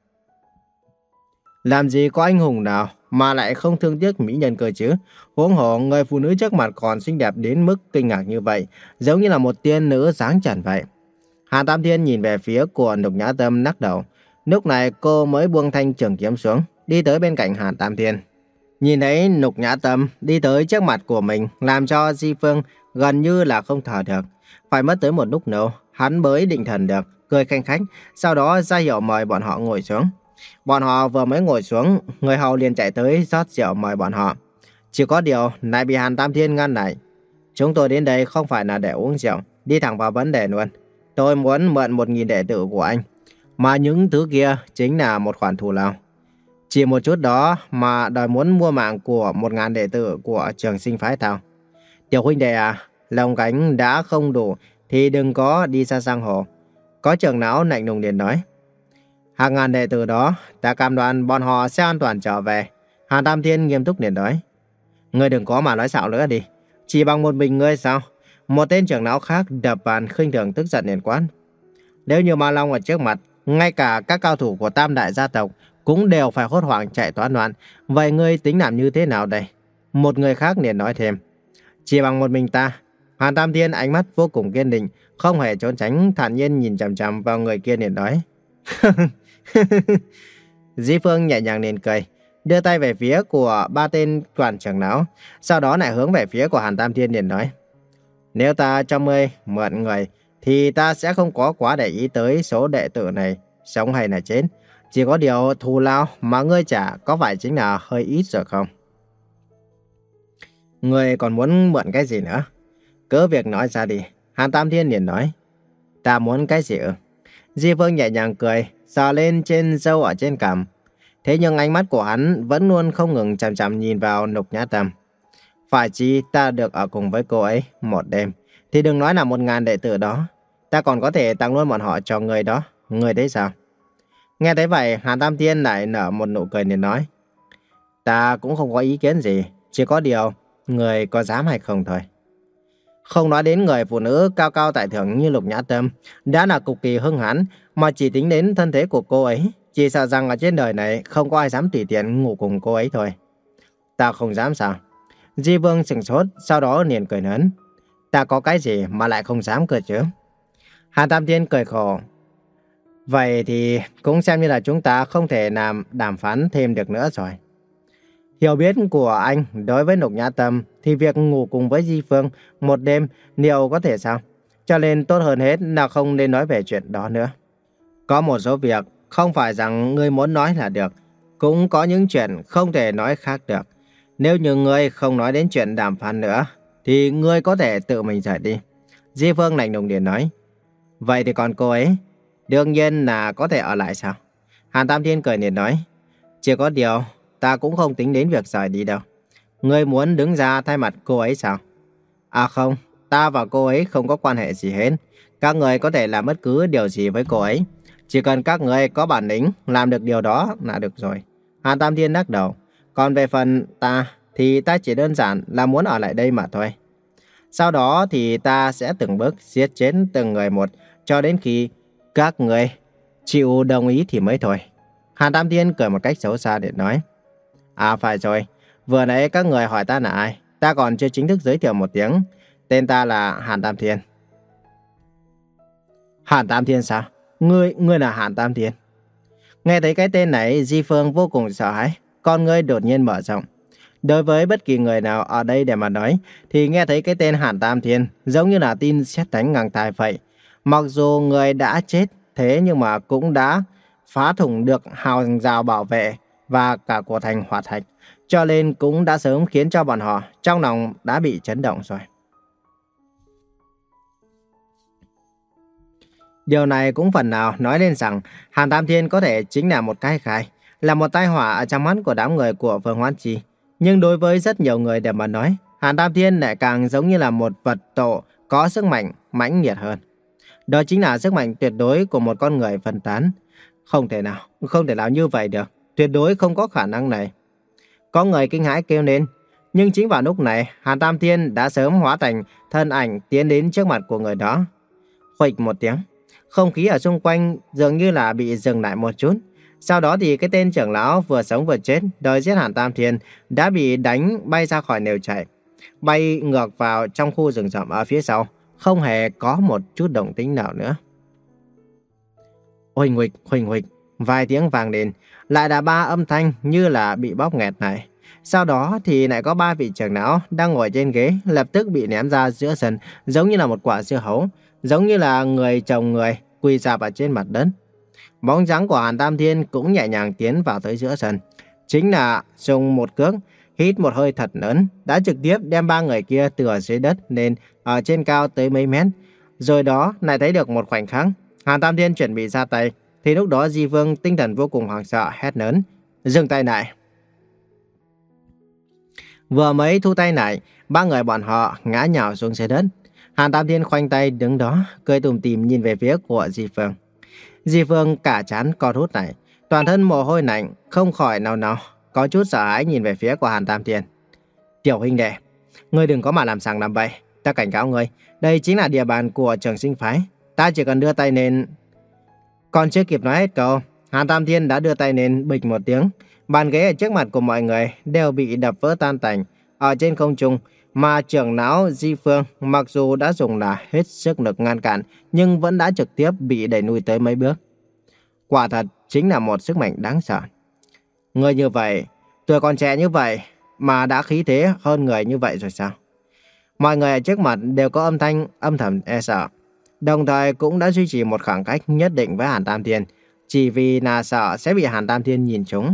Làm gì có anh hùng nào mà lại không thương tiếc mỹ nhân cơ chứ? Huống hồ người phụ nữ trước mặt còn xinh đẹp đến mức kinh ngạc như vậy, giống như là một tiên nữ dáng trần vậy. Hàn Tam Thiên nhìn về phía của Lục Nhã Tâm lắc đầu. Lúc này cô mới buông thanh trường kiếm xuống, đi tới bên cạnh Hàn Tam Thiên. Nhìn thấy Lục Nhã Tâm đi tới trước mặt của mình, làm cho Di Phương gần như là không thở được. Phải mất tới một lúc nữa, hắn mới định thần được, cười khanh khách, sau đó ra hiệu mời bọn họ ngồi xuống. Bọn họ vừa mới ngồi xuống, người hầu liền chạy tới rót rượu mời bọn họ. Chỉ có điều lại bị Hàn Tam Thiên ngăn lại. Chúng tôi đến đây không phải là để uống rượu, đi thẳng vào vấn đề luôn. Tôi muốn mượn một nghìn đệ tử của anh, mà những thứ kia chính là một khoản thù lao. Chỉ một chút đó mà đòi muốn mua mạng của một ngàn đệ tử của trường sinh phái thao. Tiểu huynh đệ à, lòng cánh đã không đủ thì đừng có đi xa sang hồ. Có trưởng lão lạnh lùng liền nói. Hàng ngàn đệ tử đó, ta cam đoan bọn họ sẽ an toàn trở về. Hàn Tam Thiên nghiêm túc liền nói. Ngươi đừng có mà nói xạo nữa đi. Chỉ bằng một mình ngươi sao? Một tên trưởng lão khác đập bàn khinh thường tức giận liền quát. Nếu như Ma Long ở trước mặt, ngay cả các cao thủ của tam đại gia tộc cũng đều phải hốt hoảng chạy toán loạn. Vậy ngươi tính làm như thế nào đây? Một người khác liền nói thêm. Chỉ bằng một mình ta. Hàn Tam Thiên ánh mắt vô cùng kiên định, không hề trốn tránh, thản nhiên nhìn chằm chằm vào người kia liền nói. Di Phương nhẹ nhàng liền cười, đưa tay về phía của ba tên quản trưởng lão, sau đó lại hướng về phía của Hàn Tam Thiên liền nói. Nếu ta cho ngươi mượn người, thì ta sẽ không có quá để ý tới số đệ tử này, sống hay là chết. Chỉ có điều thù lao mà ngươi trả có phải chính là hơi ít rồi không? Ngươi còn muốn mượn cái gì nữa? Cứ việc nói ra đi. Hàn Tam Thiên liền nói. Ta muốn cái gì ư? Di Phương nhẹ nhàng cười, sờ lên trên râu ở trên cằm. Thế nhưng ánh mắt của hắn vẫn luôn không ngừng chằm chằm nhìn vào Lục Nhã Tâm. Phải chi ta được ở cùng với cô ấy một đêm, thì đừng nói là một ngàn đệ tử đó, ta còn có thể tặng luôn bọn họ cho người đó. Người thấy sao? Nghe thấy vậy, Hàn Tam Thiên lại nở một nụ cười nên nói. Ta cũng không có ý kiến gì, chỉ có điều, người có dám hay không thôi. Không nói đến người phụ nữ cao cao tại thượng như Lục Nhã Tâm đã là cực kỳ hung hãn, mà chỉ tính đến thân thế của cô ấy, chỉ sợ rằng ở trên đời này không có ai dám tùy tiện ngủ cùng cô ấy thôi. Ta không dám sao? Di Vương sửng sốt, sau đó liền cười lớn. Ta có cái gì mà lại không dám cơ chứ? Hàn Tam Thiên cười khổ. Vậy thì cũng xem như là chúng ta không thể làm đàm phán thêm được nữa rồi. Hiểu biết của anh đối với Lục Nhã Tâm thì việc ngủ cùng với Di Phương một đêm liệu có thể sao? Cho nên tốt hơn hết là không nên nói về chuyện đó nữa. Có một số việc không phải rằng ngươi muốn nói là được, cũng có những chuyện không thể nói khác được. Nếu như ngươi không nói đến chuyện đàm phán nữa, thì ngươi có thể tự mình rời đi. Di Phương lạnh lùng liền nói. Vậy thì còn cô ấy? Đương nhiên là có thể ở lại sao? Hàn Tam Thiên cười liền nói. Chỉ có điều, ta cũng không tính đến việc rời đi đâu. Ngươi muốn đứng ra thay mặt cô ấy sao? À không, ta và cô ấy không có quan hệ gì hết. Các người có thể làm bất cứ điều gì với cô ấy. Chỉ cần các người có bản lĩnh làm được điều đó là được rồi. Hàn Tam Thiên lắc đầu. Còn về phần ta thì ta chỉ đơn giản là muốn ở lại đây mà thôi. Sau đó thì ta sẽ từng bước giết chết từng người một cho đến khi các người chịu đồng ý thì mới thôi. Hàn Tam Thiên cười một cách xấu xa để nói. À phải rồi, vừa nãy các người hỏi ta là ai, ta còn chưa chính thức giới thiệu một tiếng. Tên ta là Hàn Tam Thiên. Hàn Tam Thiên sao? Ngươi, ngươi là Hàn Tam Thiên? Nghe thấy cái tên này, Di Phương vô cùng sợ hãi, con ngươi đột nhiên mở rộng. Đối với bất kỳ người nào ở đây để mà nói, thì nghe thấy cái tên Hàn Tam Thiên giống như là tin sét đánh ngang tai vậy. Mặc dù người đã chết, thế nhưng mà cũng đã phá thủng được hàng rào bảo vệ và cả của thành Hỏa Thạch, cho nên cũng đã sớm khiến cho bọn họ trong lòng đã bị chấn động rồi. Điều này cũng phần nào nói lên rằng Hàn Tam Thiên có thể chính là một cái khai, là một tai họa ở trong mắt của đám người của Vương Hoán Chi. Nhưng đối với rất nhiều người để mà nói, Hàn Tam Thiên lại càng giống như là một vật tổ có sức mạnh mãnh liệt hơn. Đó chính là sức mạnh tuyệt đối của một con người phân tán. Không thể nào, không thể nào như vậy được. Tuyệt đối không có khả năng này. Có người kinh hãi kêu lên. Nhưng chính vào lúc này, Hàn Tam Thiên đã sớm hóa thành thân ảnh tiến đến trước mặt của người đó. Khuỵch một tiếng, không khí ở xung quanh dường như là bị dừng lại một chút. Sau đó thì cái tên trưởng lão vừa sống vừa chết đòi giết Hàn Tam Thiên đã bị đánh bay ra khỏi lều trại, bay ngược vào trong khu rừng rậm ở phía sau, không hề có một chút động tĩnh nào nữa. Huỳnh huỳnh, huỳnh huỳnh, vài tiếng vang lên, lại là ba âm thanh như là bị bóp nghẹt này. Sau đó thì lại có ba vị trưởng lão đang ngồi trên ghế lập tức bị ném ra giữa sân, giống như là một quả dưa hấu, giống như là người chồng người quỳ rạp ở trên mặt đất. Bóng dáng của Hàn Tam Thiên cũng nhẹ nhàng tiến vào tới giữa sân, chính là dùng một cước hít một hơi thật lớn, đã trực tiếp đem ba người kia từ ở dưới đất lên ở trên cao tới mấy mét. Rồi đó lại thấy được một khoảnh khắc Hàn Tam Thiên chuẩn bị ra tay, thì lúc đó Di Vương tinh thần vô cùng hoảng sợ hét lớn: dừng tay lại! Vừa mới thu tay lại, ba người bọn họ ngã nhào xuống dưới đất. Hàn Tam Thiên khoanh tay đứng đó, cười tủm tỉm nhìn về phía của Di Vương. Di Vương cả trán co rút lại, toàn thân mồ hôi lạnh, không khỏi nào nào có chút sợ hãi nhìn về phía của Hàn Tam Thiên. Tiểu huynh đệ, ngươi đừng có mà làm sằng làm bậy, ta cảnh cáo ngươi, đây chính là địa bàn của Trường Sinh phái, ta chỉ cần đưa tay lên. Còn chưa kịp nói hết câu, Hàn Tam Thiên đã đưa tay lên bịch một tiếng, bàn ghế ở trước mặt của mọi người đều bị đập vỡ tan tành ở trên không trung. Mà trưởng lão Di Phương mặc dù đã dùng là hết sức lực ngăn cản, nhưng vẫn đã trực tiếp bị đẩy lùi tới mấy bước. Quả thật chính là một sức mạnh đáng sợ. Người như vậy, tuổi còn trẻ như vậy mà đã khí thế hơn người như vậy rồi sao? Mọi người ở trước mặt đều có âm thanh âm thầm e sợ, đồng thời cũng đã duy trì một khoảng cách nhất định với Hàn Tam Thiên, chỉ vì là sợ sẽ bị Hàn Tam Thiên nhìn trúng.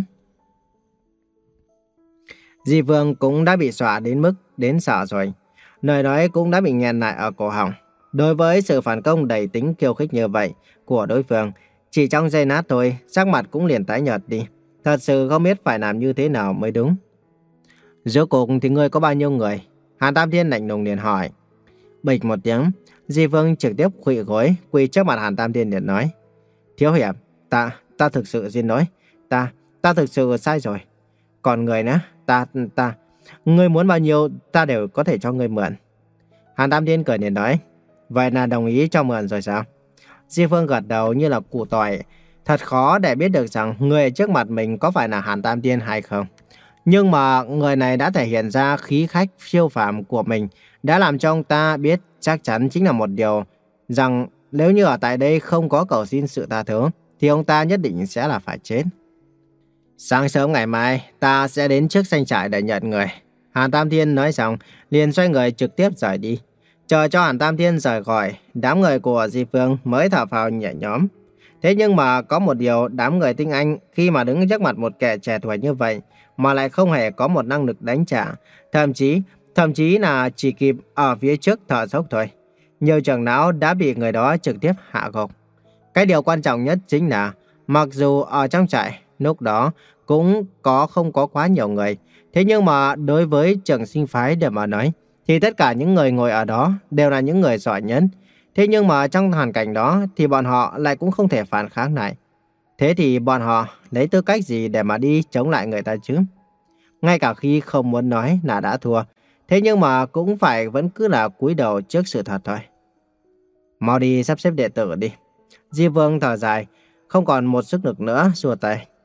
Di Vương cũng đã bị dọa đến mức đến sợ rồi, lời nói cũng đã bị nghẹn lại ở cổ họng. Đối với sự phản công đầy tính khiêu khích như vậy của đối phương, chỉ trong giây lát thôi, sắc mặt cũng liền tái nhợt đi. Thật sự không biết phải làm như thế nào mới đúng. Rốt cuộc thì ngươi có bao nhiêu người? Hàn Tam Thiên lạnh lùng liền hỏi. Bịch một tiếng, Di Vương trực tiếp khuỵu gối quỳ trước mặt Hàn Tam Thiên liền nói: Thiếu hiệp, ta, ta thực sự xin lỗi, ta, ta thực sự sai rồi. Còn người nữa, ta, ta, ngươi muốn bao nhiêu ta đều có thể cho ngươi mượn. Hàn Tam Thiên cười liền nói: Vậy là đồng ý cho mượn rồi sao? Di Phương gật đầu như là củ tỏi. Thật khó để biết được rằng người ở trước mặt mình có phải là Hàn Tam Thiên hay không. Nhưng mà người này đã thể hiện ra khí khách siêu phàm của mình, đã làm cho ông ta biết chắc chắn chính là một điều, rằng nếu như ở tại đây không có cầu xin sự tha thứ, thì ông ta nhất định sẽ là phải chết. Sáng sớm ngày mai, ta sẽ đến trước doanh trại để nhận người. Hàn Tam Thiên nói xong, liền xoay người trực tiếp rời đi. Chờ cho Hàn Tam Thiên rời khỏi, đám người của Di Phương mới thở phào nhẹ nhõm. Thế nhưng mà có một điều, đám người tinh anh khi mà đứng trước mặt một kẻ trẻ tuổi như vậy mà lại không hề có một năng lực đánh trả, thậm chí thậm chí là chỉ kịp ở phía trước thở dốc thôi. Nhiều trưởng lão đã bị người đó trực tiếp hạ gục. Cái điều quan trọng nhất chính là mặc dù ở trong trại lúc đó cũng có không có quá nhiều người, thế nhưng mà đối với Trường Sinh phái để mà nói thì tất cả những người ngồi ở đó đều là những người giỏi nhất. Thế nhưng mà trong hoàn cảnh đó thì bọn họ lại cũng không thể phản kháng lại. Thế thì bọn họ lấy tư cách gì để mà đi chống lại người ta chứ? Ngay cả khi không muốn nói là đã thua, thế nhưng mà cũng phải vẫn cứ là cúi đầu trước sự thật thôi. Mau đi sắp xếp đệ tử đi. Di Vương thở dài, không còn một sức lực nữa, xua tay.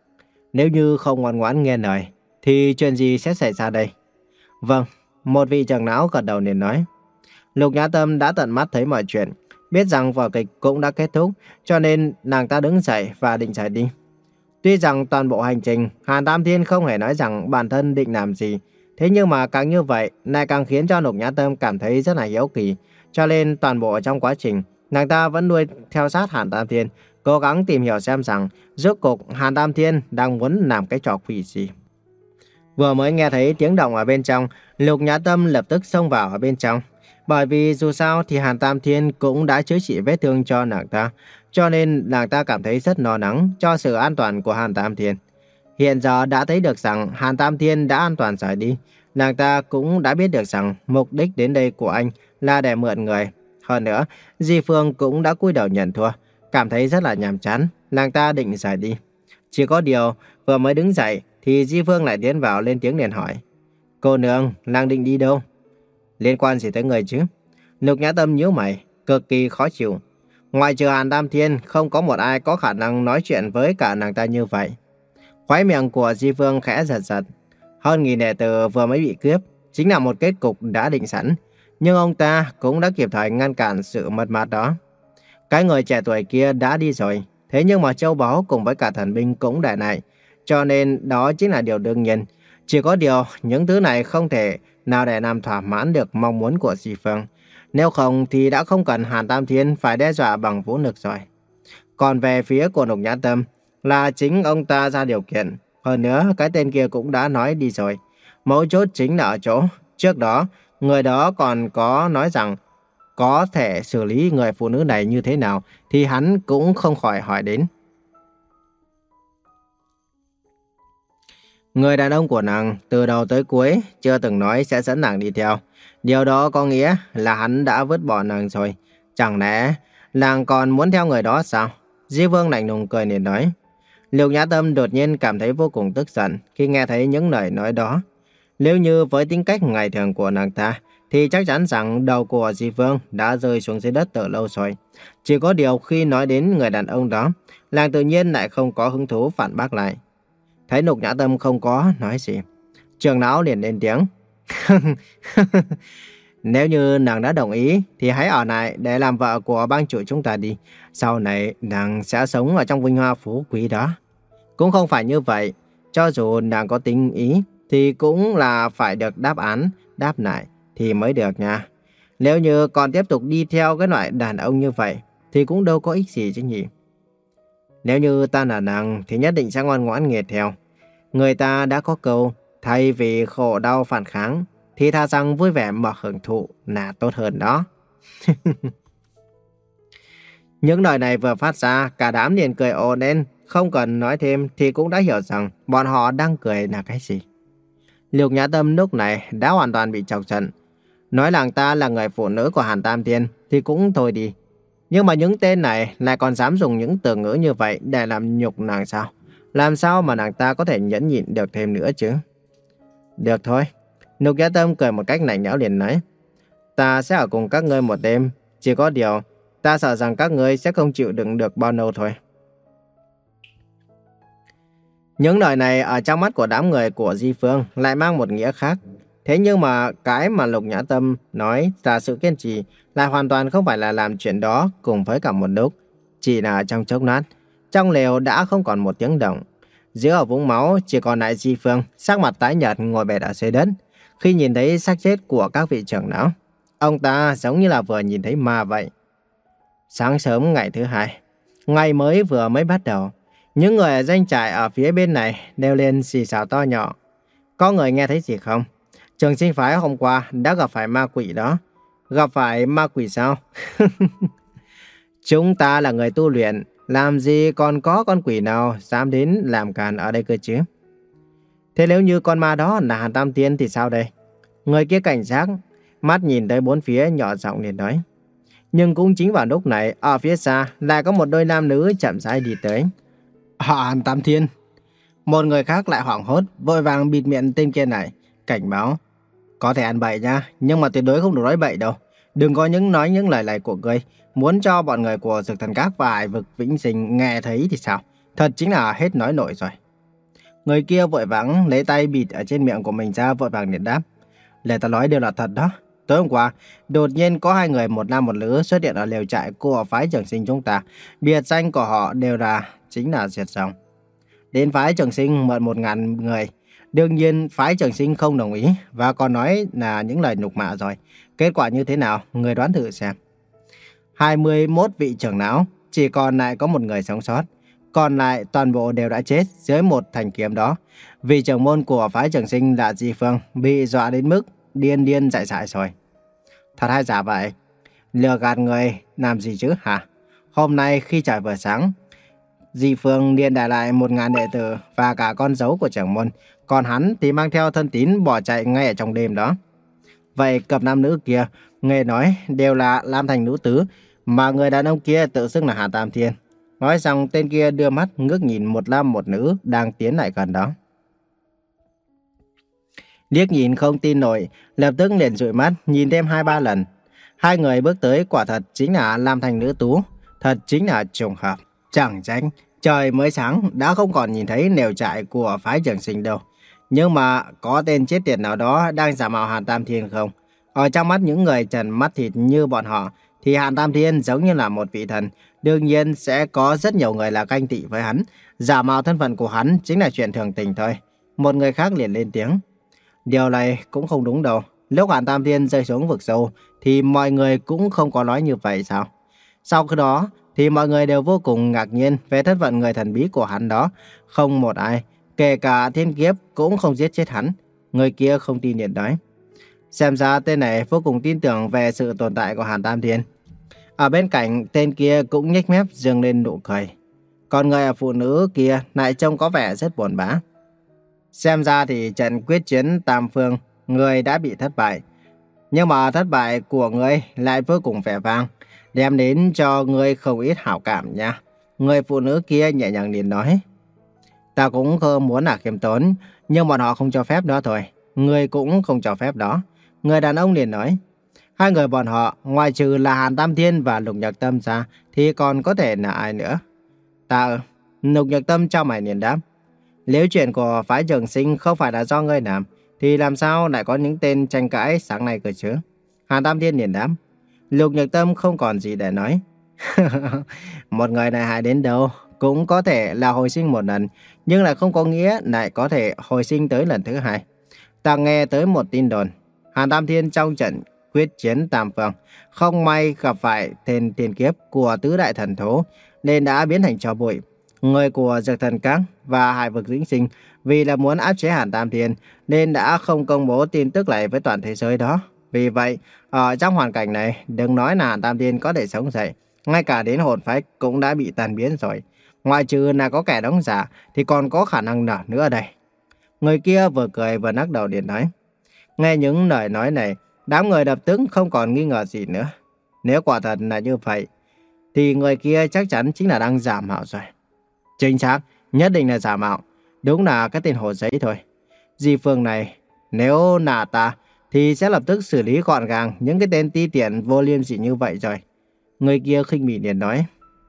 Nếu như không ngoan ngoãn nghe lời, thì chuyện gì sẽ xảy ra đây? Vâng, một vị trưởng lão gật đầu liền nói. Lục Nhã Tâm đã tận mắt thấy mọi chuyện, biết rằng vở kịch cũng đã kết thúc, cho nên nàng ta đứng dậy và định rời đi. Tuy rằng toàn bộ hành trình, Hàn Tam Thiên không hề nói rằng bản thân định làm gì, thế nhưng mà càng như vậy, lại càng khiến cho Lục Nhã Tâm cảm thấy rất là hiếu kỳ, cho nên toàn bộ trong quá trình, nàng ta vẫn nuôi theo sát Hàn Tam Thiên, cố gắng tìm hiểu xem rằng rốt cuộc Hàn Tam Thiên đang muốn làm cái trò quỷ gì. Vừa mới nghe thấy tiếng động ở bên trong, Lục Nhã Tâm lập tức xông vào ở bên trong. Bởi vì dù sao thì Hàn Tam Thiên cũng đã chữa trị vết thương cho nàng ta, cho nên nàng ta cảm thấy rất lo lắng cho sự an toàn của Hàn Tam Thiên. Hiện giờ đã thấy được rằng Hàn Tam Thiên đã an toàn rời đi, nàng ta cũng đã biết được rằng mục đích đến đây của anh là để mượn người. Hơn nữa, Di Phương cũng đã cúi đầu nhận thua, cảm thấy rất là nhàm chán, nàng ta định rời đi. Chỉ có điều, vừa mới đứng dậy thì Di Phương lại tiến vào lên tiếng liền hỏi. Cô nương, nàng định đi đâu? Liên quan gì tới người chứ? Lục Nhã Tâm nhíu mày, cực kỳ khó chịu. Ngoài trừ Hàn Tam Thiên, không có một ai có khả năng nói chuyện với cả nàng ta như vậy. Khóe miệng của Di Phương khẽ giật giật. Hơn nghìn đệ tử vừa mới bị cướp, chính là một kết cục đã định sẵn. Nhưng ông ta cũng đã kịp thời ngăn cản sự mất mát đó. Cái người trẻ tuổi kia đã đi rồi, thế nhưng mà châu báu cùng với cả thần binh cũng để lại. Cho nên đó chính là điều đương nhiên. Chỉ có điều, những thứ này không thể nào để làm thỏa mãn được mong muốn của Di Phương. Nếu không thì đã không cần Hàn Tam Thiên phải đe dọa bằng vũ lực rồi. Còn về phía của Lục Nhã Tâm, là chính ông ta ra điều kiện. Hơn nữa, cái tên kia cũng đã nói đi rồi. Mấu chốt chính là ở chỗ. Trước đó, người đó còn có nói rằng có thể xử lý người phụ nữ này như thế nào, thì hắn cũng không khỏi hỏi đến. Người đàn ông của nàng từ đầu tới cuối chưa từng nói sẽ dẫn nàng đi theo. Điều đó có nghĩa là hắn đã vứt bỏ nàng rồi. Chẳng lẽ nàng còn muốn theo người đó sao? Di Vương lạnh lùng cười liền nói. Lục Nhã Tâm đột nhiên cảm thấy vô cùng tức giận khi nghe thấy những lời nói đó. Nếu như với tính cách ngày thường của nàng ta, thì chắc chắn rằng đầu của Di Vương đã rơi xuống dưới đất từ lâu rồi. Chỉ có điều khi nói đến người đàn ông đó, nàng tự nhiên lại không có hứng thú phản bác lại. Thấy Lục Nhã Tâm không có nói gì, trưởng lão liền lên tiếng. Nếu như nàng đã đồng ý thì hãy ở lại để làm vợ của bang chủ chúng ta đi. Sau này nàng sẽ sống ở trong vinh hoa phú quý đó. Cũng không phải như vậy, cho dù nàng có tính ý thì cũng là phải được đáp án, đáp lại thì mới được nha. Nếu như còn tiếp tục đi theo cái loại đàn ông như vậy thì cũng đâu có ích gì chứ nhỉ. Nếu như ta là nàng thì nhất định sẽ ngoan ngoãn nghe theo. Người ta đã có câu, thay vì khổ đau phản kháng, thì tha rằng vui vẻ mà hưởng thụ là tốt hơn đó. Những lời này vừa phát ra, cả đám liền cười ồ lên, không cần nói thêm thì cũng đã hiểu rằng bọn họ đang cười là cái gì. Lục Nhã Tâm lúc này đã hoàn toàn bị chọc giận. Nói nàng ta là người phụ nữ của Hàn Tam Thiên thì cũng thôi đi. Nhưng mà những tên này lại còn dám dùng những từ ngữ như vậy để làm nhục nàng sao? Làm sao mà nàng ta có thể nhẫn nhịn được thêm nữa chứ? Được thôi. Lục Nhã Tâm cười một cách lạnh nhẽo liền nói. Ta sẽ ở cùng các ngươi một đêm. Chỉ có điều, ta sợ rằng các ngươi sẽ không chịu đựng được bao lâu thôi. Những lời này ở trong mắt của đám người của Di Phương lại mang một nghĩa khác. Thế nhưng mà cái mà Lục Nhã Tâm nói là sự kiên trì lại hoàn toàn không phải là làm chuyện đó cùng với cả một lúc. Chỉ là trong chốc lát, trong lều đã không còn một tiếng động. Giữa ở vũng máu chỉ còn lại Di Phương, sắc mặt tái nhợt ngồi bệt ở dưới đất. Khi nhìn thấy xác chết của các vị trưởng lão, ông ta giống như là vừa nhìn thấy ma vậy. Sáng sớm ngày thứ hai, ngày mới vừa mới bắt đầu, những người ở doanh trại ở phía bên này đều lên xì xào to nhỏ. Có người nghe thấy gì không? Trường sinh phái hôm qua đã gặp phải ma quỷ đó. Gặp phải ma quỷ sao? Chúng ta là người tu luyện, làm gì còn có con quỷ nào dám đến làm càn ở đây cơ chứ? Thế nếu như con ma đó là Hàn Tam Thiên thì sao đây? Người kia cảnh giác, mắt nhìn tới bốn phía nhỏ giọng liền nói. Nhưng cũng chính vào lúc này, ở phía xa lại có một đôi nam nữ chậm rãi đi tới. Họ Hàn Tam Thiên. Một người khác lại hoảng hốt, vội vàng bịt miệng tên kia này, cảnh báo. Có thể ăn bậy nha, nhưng mà tuyệt đối không được nói bậy đâu. Đừng có những nói những lời này của ngươi, muốn cho bọn người của Dược Thần Các và Hải Vực Vĩnh Sinh nghe thấy thì sao? Thật chính là hết nói nổi rồi. Người kia vội vàng lấy tay bịt ở trên miệng của mình ra, vội vàng liền đáp. Lời ta nói đều là thật đó. Tối hôm qua, đột nhiên có hai người một nam một nữ xuất hiện ở lều trại của phái Trường Sinh chúng ta. Biệt danh của họ đều là chính là Diệt Rồng. Đến phái Trường Sinh mượn một ngàn người. Đương nhiên phái Trường Sinh không đồng ý và còn nói là những lời nhục mạ rồi. Kết quả như thế nào, người đoán thử xem. hai mươi mốt vị trưởng lão, chỉ còn lại có một người sống sót. Còn lại toàn bộ đều đã chết dưới một thanh kiếm đó. Vị trưởng môn của phái Trường Sinh là Di Phương bị dọa đến mức điên điên dại dại rồi. Thật hay giả vậy? Lừa gạt người làm gì chứ hả? Hôm nay khi trời vừa sáng, Di Phương liền để lại một ngàn đệ tử và cả con dấu của trưởng môn. Còn hắn thì mang theo thân tín bỏ chạy ngay ở trong đêm đó. Vậy cặp nam nữ kia, nghe nói đều là Lam Thành nữ tứ, mà người đàn ông kia tự xưng là Hà Tam Thiên. Nói xong tên kia đưa mắt ngước nhìn một nam một nữ đang tiến lại gần đó. Liếc nhìn không tin nổi, lập tức liền dụi mắt nhìn thêm hai ba lần. Hai người bước tới quả thật chính là Lam Thành nữ tú, thật chính là trùng hợp. Chẳng trách trời mới sáng đã không còn nhìn thấy lều trại của phái Trường Sinh đâu. Nhưng mà có tên chết tiệt nào đó đang giả mạo Hàn Tam Thiên không? Ở trong mắt những người trần mắt thịt như bọn họ thì Hàn Tam Thiên giống như là một vị thần. Đương nhiên sẽ có rất nhiều người là ganh tị với hắn. Giả mạo thân phận của hắn chính là chuyện thường tình thôi. Một người khác liền lên tiếng. Điều này cũng không đúng đâu. Lúc Hàn Tam Thiên rơi xuống vực sâu thì mọi người cũng không có nói như vậy sao? Sau khi đó thì mọi người đều vô cùng ngạc nhiên về thân phận người thần bí của hắn đó. Không một ai, kể cả thiên kiếp cũng không giết chết hắn. Người kia không tin liền nói. Xem ra tên này vô cùng tin tưởng về sự tồn tại của Hàn Tam Thiên. Ở bên cạnh tên kia cũng nhếch mép dương lên nụ cười. Còn người phụ nữ kia lại trông có vẻ rất buồn bã. Xem ra thì trận quyết chiến tam phương, người đã bị thất bại. Nhưng mà thất bại của người lại vô cùng vẻ vang, đem đến cho người không ít hảo cảm nha. Người phụ nữ kia nhẹ nhàng liền nói. Ta cũng không muốn là khiêm tốn, nhưng bọn họ không cho phép đó thôi. Người cũng không cho phép đó. Người đàn ông liền nói. Hai người bọn họ, ngoài trừ là Hàn Tam Thiên và Lục Nhật Tâm ra, thì còn có thể là ai nữa? Ta, Lục Nhật Tâm cho mày liền đáp. Nếu chuyện của phái Trường Sinh không phải là do ngươi làm, thì làm sao lại có những tên tranh cãi sáng nay cơ chứ? Hàn Tam Thiên liền đáp. Lục Nhật Tâm không còn gì để nói. Một người này hại đến đâu cũng có thể là hồi sinh một lần, nhưng lại không có nghĩa lại có thể hồi sinh tới lần thứ hai. Ta nghe tới một tin đồn. Hàn Tam Thiên trong trận quyết chiến tam phương, không may gặp phải tên tiền kiếp của tứ đại thần thú, nên đã biến thành tro bụi. Người của Dược Thần Các và Hải Vực Vĩnh Sinh vì là muốn áp chế Hàn Tam Thiên nên đã không công bố tin tức này với toàn thế giới đó. Vì vậy, ở trong hoàn cảnh này, đừng nói là Hàn Tam Thiên có thể sống dậy, ngay cả đến hồn phách cũng đã bị tan biến rồi. Ngoại trừ là có kẻ đóng giả thì còn có khả năng nào nữa đây? Người kia vừa cười vừa lắc đầu điện nói. Nghe những lời nói này, đám người lập tức không còn nghi ngờ gì nữa. Nếu quả thật là như vậy, thì người kia chắc chắn chính là đang giả mạo rồi. Chính xác, nhất định là giả mạo. Đúng là cái tên hồ giấy thôi. Di Phương này, nếu là ta, thì sẽ lập tức xử lý gọn gàng những cái tên ti tiện vô liêm sỉ như vậy rồi. Người kia khinh bỉ liền nói.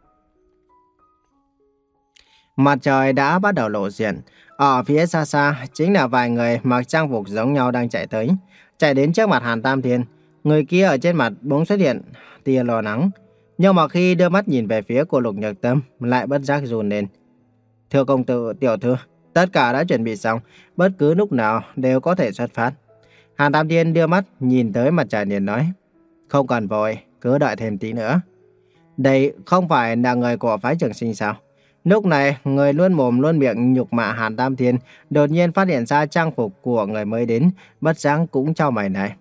Mặt trời đã bắt đầu lộ diện. Ở phía xa xa chính là vài người mặc trang phục giống nhau đang chạy tới. Chạy đến trước mặt Hàn Tam Thiên. Người kia ở trên mặt bỗng xuất hiện tia lo lắng. Nhưng mà khi đưa mắt nhìn về phía của Lục Nhật Tâm lại bất giác run lên. Thưa công tử, tiểu thư, tất cả đã chuẩn bị xong, bất cứ lúc nào đều có thể xuất phát. Hàn Tam Thiên đưa mắt nhìn tới mặt trời liền nói. Không cần vội, cứ đợi thêm tí nữa. Đây không phải là người của phái Trường Sinh sao? Lúc này, người luôn mồm luôn miệng nhục mạ Hàn Tam Thiên đột nhiên phát hiện ra trang phục của người mới đến, bất giác cũng chau mày này.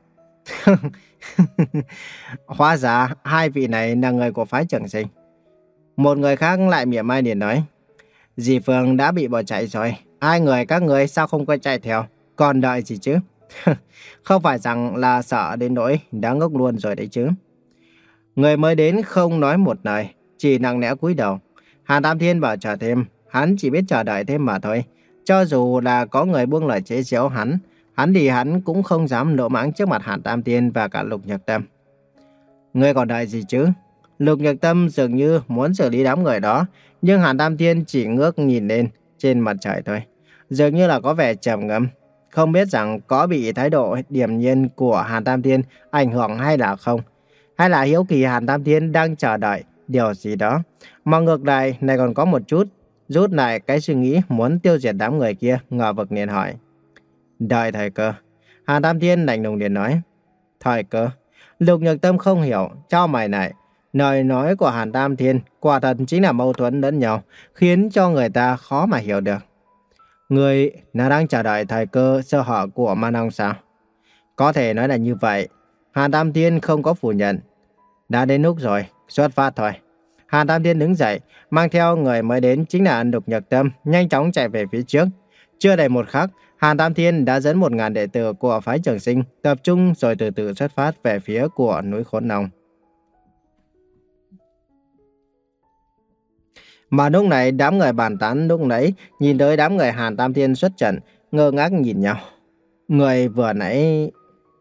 Hóa ra hai vị này là người của phái Trường Sinh. Một người khác lại mỉa mai liền nói. Dì Phương đã bị bỏ chạy rồi, hai người các người sao không quay chạy theo, còn đợi gì chứ? Không phải rằng là sợ đến nỗi đã ngốc luôn rồi đấy chứ. Người mới đến không nói một lời, chỉ lặng lẽ cúi đầu. Hàn Tam Thiên bảo chờ thêm, hắn chỉ biết chờ đợi thêm mà thôi. Cho dù là có người buông lời chế giễu hắn, hắn thì hắn cũng không dám lỗ mãng trước mặt Hàn Tam Thiên và cả Lục Nhật Tâm. Ngươi còn đợi gì chứ? Lục Nhật Tâm dường như muốn xử lý đám người đó, nhưng Hàn Tam Thiên chỉ ngước nhìn lên trên mặt trời thôi. dường như là có vẻ trầm ngâm. Không biết rằng có bị thái độ điềm nhiên của Hàn Tam Thiên ảnh hưởng hay là không. Hay là hiếu kỳ Hàn Tam Thiên đang chờ đợi điều gì đó. Mà ngược lại này còn có một chút rút lại cái suy nghĩ muốn tiêu diệt đám người kia, ngờ vực liền hỏi. Đợi thời cơ. Hàn Tam Thiên lạnh lùng liền nói. Thời cơ. Lục Nhược Tâm không hiểu, cho mày này. Lời nói của Hàn Tam Thiên quả thật chính là mâu thuẫn lẫn nhau, khiến cho người ta khó mà hiểu được. Người là đang chờ đợi thời cơ sơ hở của Man Long sao? Có thể nói là như vậy. Hàn Tam Thiên không có phủ nhận. Đã đến lúc rồi, xuất phát thôi. Hàn Tam Thiên đứng dậy, mang theo người mới đến chính là Lục Nhược Tâm, nhanh chóng chạy về phía trước. Chưa đầy một khắc, Hàn Tam Thiên đã dẫn một ngàn đệ tử của phái Trường Sinh tập trung rồi từ từ xuất phát về phía của núi Khốn Long. Mà lúc này đám người bàn tán lúc nãy nhìn tới đám người Hàn Tam Thiên xuất trận, ngơ ngác nhìn nhau. Người vừa nãy...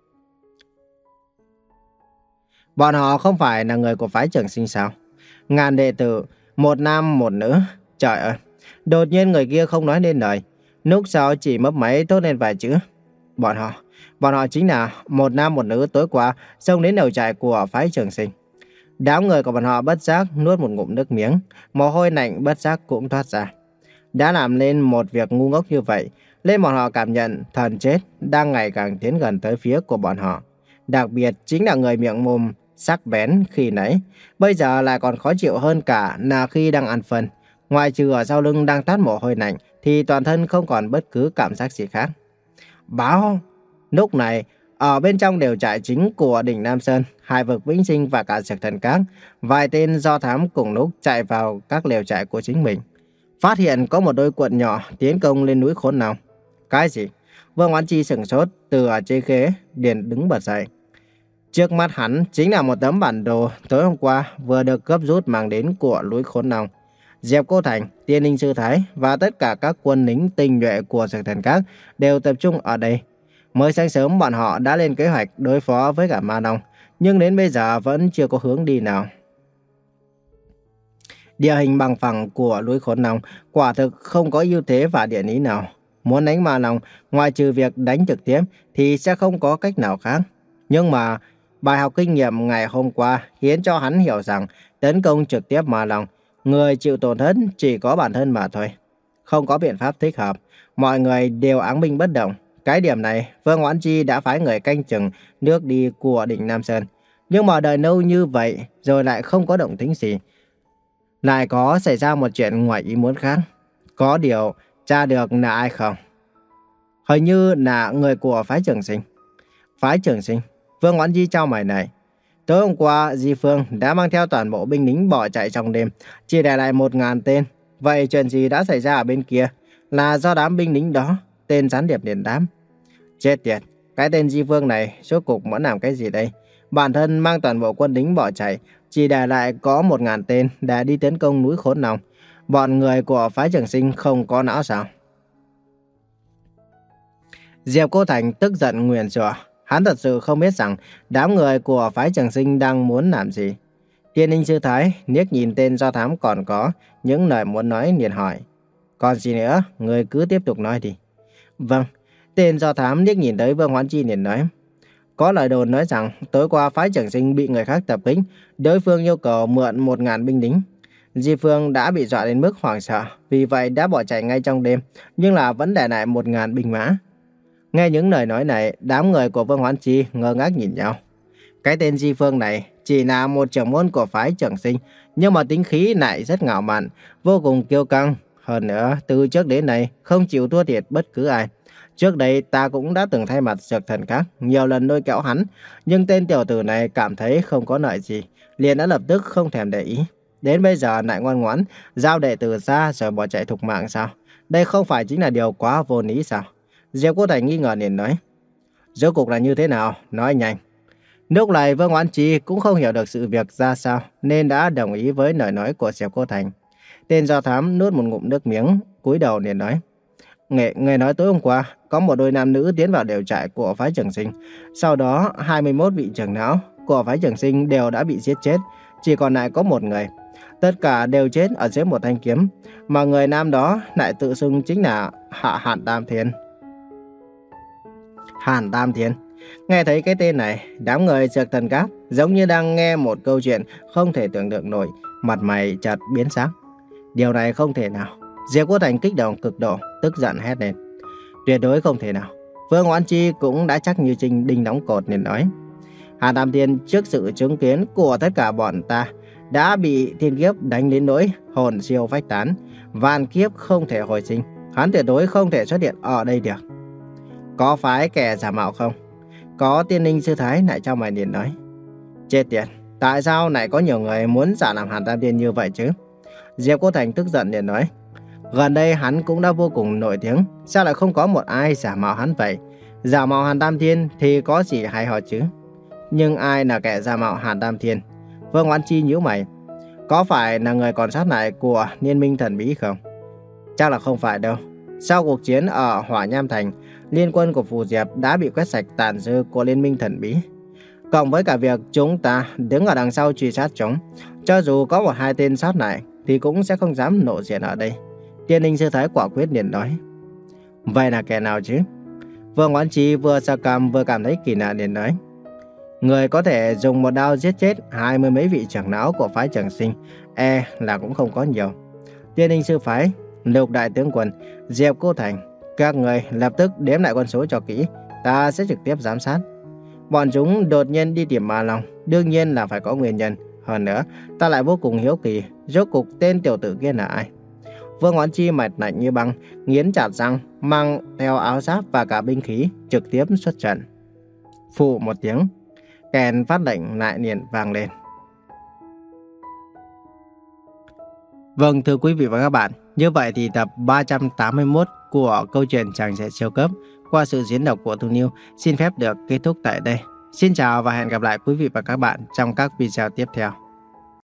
Bọn họ không phải là người của phái Trường Sinh sao? Ngàn đệ tử, một nam một nữ. Trời ơi, đột nhiên người kia không nói nên lời. Lúc sau chỉ mấp máy thốt lên vài chữ. Bọn họ, bọn họ chính là một nam một nữ tối qua xông đến đầu trại của phái Trường Sinh. Đám người của bọn họ bất giác nuốt một ngụm nước miếng, mồ hôi lạnh bất giác cũng thoát ra. Đã làm nên một việc ngu ngốc như vậy, nên bọn họ cảm nhận thần chết đang ngày càng tiến gần tới phía của bọn họ. Đặc biệt chính là người miệng mồm sắc bén khi nãy, bây giờ lại còn khó chịu hơn cả là khi đang ăn phân. Ngoài trừ ở sau lưng đang toát mồ hôi lạnh, thì toàn thân không còn bất cứ cảm giác gì khác. Báo! Lúc này, ở bên trong lều trại chính của đỉnh Nam Sơn, Hải Vực Vĩnh Sinh và cả Dược Thần Các, vài tên do thám cùng lúc chạy vào các lều trại của chính mình. Phát hiện có một đôi cuộn nhỏ tiến công lên núi Khốn Long. Cái gì? Vương Oán Chi sửng sốt từ ở trên ghế, liền đứng bật dậy. Trước mắt hắn chính là một tấm bản đồ tối hôm qua vừa được gấp rút mang đến của núi Khốn Long. Diệp Cô Thành, Tiên Linh Sư Thái và tất cả các quân lính tinh nhuệ của Dược Thần Các đều tập trung ở đây. Mới sáng sớm bọn họ đã lên kế hoạch đối phó với cả Ma Long, nhưng đến bây giờ vẫn chưa có hướng đi nào. Địa hình bằng phẳng của núi Khốn Long quả thực không có ưu thế và địa lý nào. Muốn đánh Ma Long, ngoài trừ việc đánh trực tiếp thì sẽ không có cách nào khác. Nhưng mà bài học kinh nghiệm ngày hôm qua khiến cho hắn hiểu rằng tấn công trực tiếp Ma Long, người chịu tổn thất chỉ có bản thân mà thôi. Không có biện pháp thích hợp, mọi người đều áng binh bất động. Cái điểm này, Vương Oán Chi đã phái người canh chừng nước đi của đỉnh Nam Sơn. Nhưng mà đợi lâu như vậy rồi lại không có động tĩnh gì. Lại có xảy ra một chuyện ngoài ý muốn khác. Có điều, tra được là ai không? Hình như là người của phái Trường Sinh. Phái Trường Sinh? Vương Oán Chi trao mày này. Tối hôm qua, Di Phương đã mang theo toàn bộ binh lính bỏ chạy trong đêm, chỉ để lại một ngàn tên. Vậy chuyện gì đã xảy ra ở bên kia? Là do đám binh lính đó, tên gián điệp điện đám. Chết tiệt, cái tên Di Phương này rốt cuộc muốn làm cái gì đây? Bản thân mang toàn bộ quân lính bỏ chạy, chỉ để lại có một ngàn tên để đi tấn công núi Khốn Long. Bọn người của phái Trường Sinh không có não sao? Diệp Cô Thành tức giận nguyền rủa. Hắn thật sự không biết rằng đám người của phái Trường Sinh đang muốn làm gì. Tiên Linh Sư Thái liếc nhìn tên do thám còn có những lời muốn nói liền hỏi. Còn gì nữa, người cứ tiếp tục nói đi. Vâng, tên do thám liếc nhìn tới Vương Hoán Chi liền nói. Có lời đồn nói rằng tối qua phái Trường Sinh bị người khác tập kích, đối phương yêu cầu mượn một ngàn binh lính. Di Phương đã bị dọa đến mức hoảng sợ, vì vậy đã bỏ chạy ngay trong đêm, nhưng là vẫn để lại một ngàn binh mã. Nghe những lời nói này, đám người của Vương Hoán Chi ngơ ngác nhìn nhau. Cái tên Di Phương này chỉ là một trưởng môn của phái Trường Sinh, nhưng mà tính khí lại rất ngạo mạn, vô cùng kiêu căng. Hơn nữa, từ trước đến nay không chịu thua thiệt bất cứ ai. Trước đây ta cũng đã từng thay mặt Dược Thần Các nhiều lần lôi kéo hắn, nhưng tên tiểu tử này cảm thấy không có lợi gì, liền đã lập tức không thèm để ý. Đến bây giờ lại ngoan ngoãn giao đệ tử ra rồi bỏ chạy thục mạng sao? Đây không phải chính là điều quá vô lý sao? Diệp Cô Thành nghi ngờ liền nói. Rốt cuộc là như thế nào? Nói nhanh. Lúc này Vương Oán Chi cũng không hiểu được sự việc ra sao, nên đã đồng ý với lời nói của Diệp Cô Thành. Tên do thám nuốt một ngụm nước miếng, cúi đầu liền nói. Nghe, nghe nói tối hôm qua, có một đôi nam nữ tiến vào lều trại của phái Trường Sinh. Sau đó, hai mươi mốt vị trưởng lão của phái Trường Sinh đều đã bị giết chết, chỉ còn lại có một người. Tất cả đều chết ở dưới một thanh kiếm, mà người nam đó lại tự xưng chính là Hạ Hàn Tam Thiên. Hàn Tam Thiên. Nghe thấy cái tên này, đám người Dược Thần Các giống như đang nghe một câu chuyện không thể tưởng tượng nổi, mặt mày chợt biến sắc. Điều này không thể nào. Diệp Cô Thành kích động cực độ, tức giận hét lên. Tuyệt đối không thể nào. Vương Oán Chi cũng đã chắc như Trinh đinh đóng cột nên nói. Hàn Tam Thiên trước sự chứng kiến của tất cả bọn ta đã bị thiên kiếp đánh đến nỗi hồn siêu phách tán, vạn kiếp không thể hồi sinh. Hắn tuyệt đối không thể xuất hiện ở đây được. Có phải kẻ giả mạo không? Có Tiên Ninh Sư Thái lại cho mày liền nói. Chết tiệt, tại sao lại có nhiều người muốn giả làm Hàn Tam Thiên như vậy chứ? Diệp Cô Thành tức giận liền nói. Gần đây hắn cũng đã vô cùng nổi tiếng, sao lại không có một ai giả mạo hắn vậy? Giả mạo Hàn Tam Thiên thì có gì hay ho chứ? Nhưng ai là kẻ giả mạo Hàn Tam Thiên? Vương Oán Chi nhíu mày. Có phải là người còn sót lại của Liên minh thần bí không? Chắc là không phải đâu. Sau cuộc chiến ở Hỏa Nham Thành, liên quân của Phù Diệp đã bị quét sạch tàn dư của Liên minh thần bí. Cộng với cả việc chúng ta đứng ở đằng sau truy sát chúng, cho dù có một hai tên sót lại thì cũng sẽ không dám nổ diện ở đây. Tiên Ninh Sư Thái quả quyết liền nói. Vậy là kẻ nào chứ? Vương Oán Chi vừa sợ cảm vừa cảm thấy kỳ lạ liền nói. Người có thể dùng một đao giết chết hai mươi mấy vị trưởng lão của phái Trường Sinh, e là cũng không có nhiều. Tiên Ninh Sư Phái, Lục Đại Tướng Quân, Diệp Cô Thành, các người lập tức đếm lại con số cho kỹ, ta sẽ trực tiếp giám sát. Bọn chúng đột nhiên đi tìm Ma Long, đương nhiên là phải có nguyên nhân. Hơn nữa, ta lại vô cùng hiếu kỳ, rốt cục tên tiểu tử kia là ai? Vương Oán Chi mặt lạnh như băng, nghiến chặt răng, mang theo áo giáp và cả binh khí, trực tiếp xuất trận. Phụ một tiếng, kèn phát lệnh lại liền vang lên. Vâng, thưa quý vị và các bạn, như vậy thì tập ba trăm tám mươi mốt của câu chuyện Chàng Trẻ Siêu Cấp qua sự diễn đọc của Thu Niu xin phép được kết thúc tại đây. Xin chào và hẹn gặp lại quý vị và các bạn trong các video tiếp theo.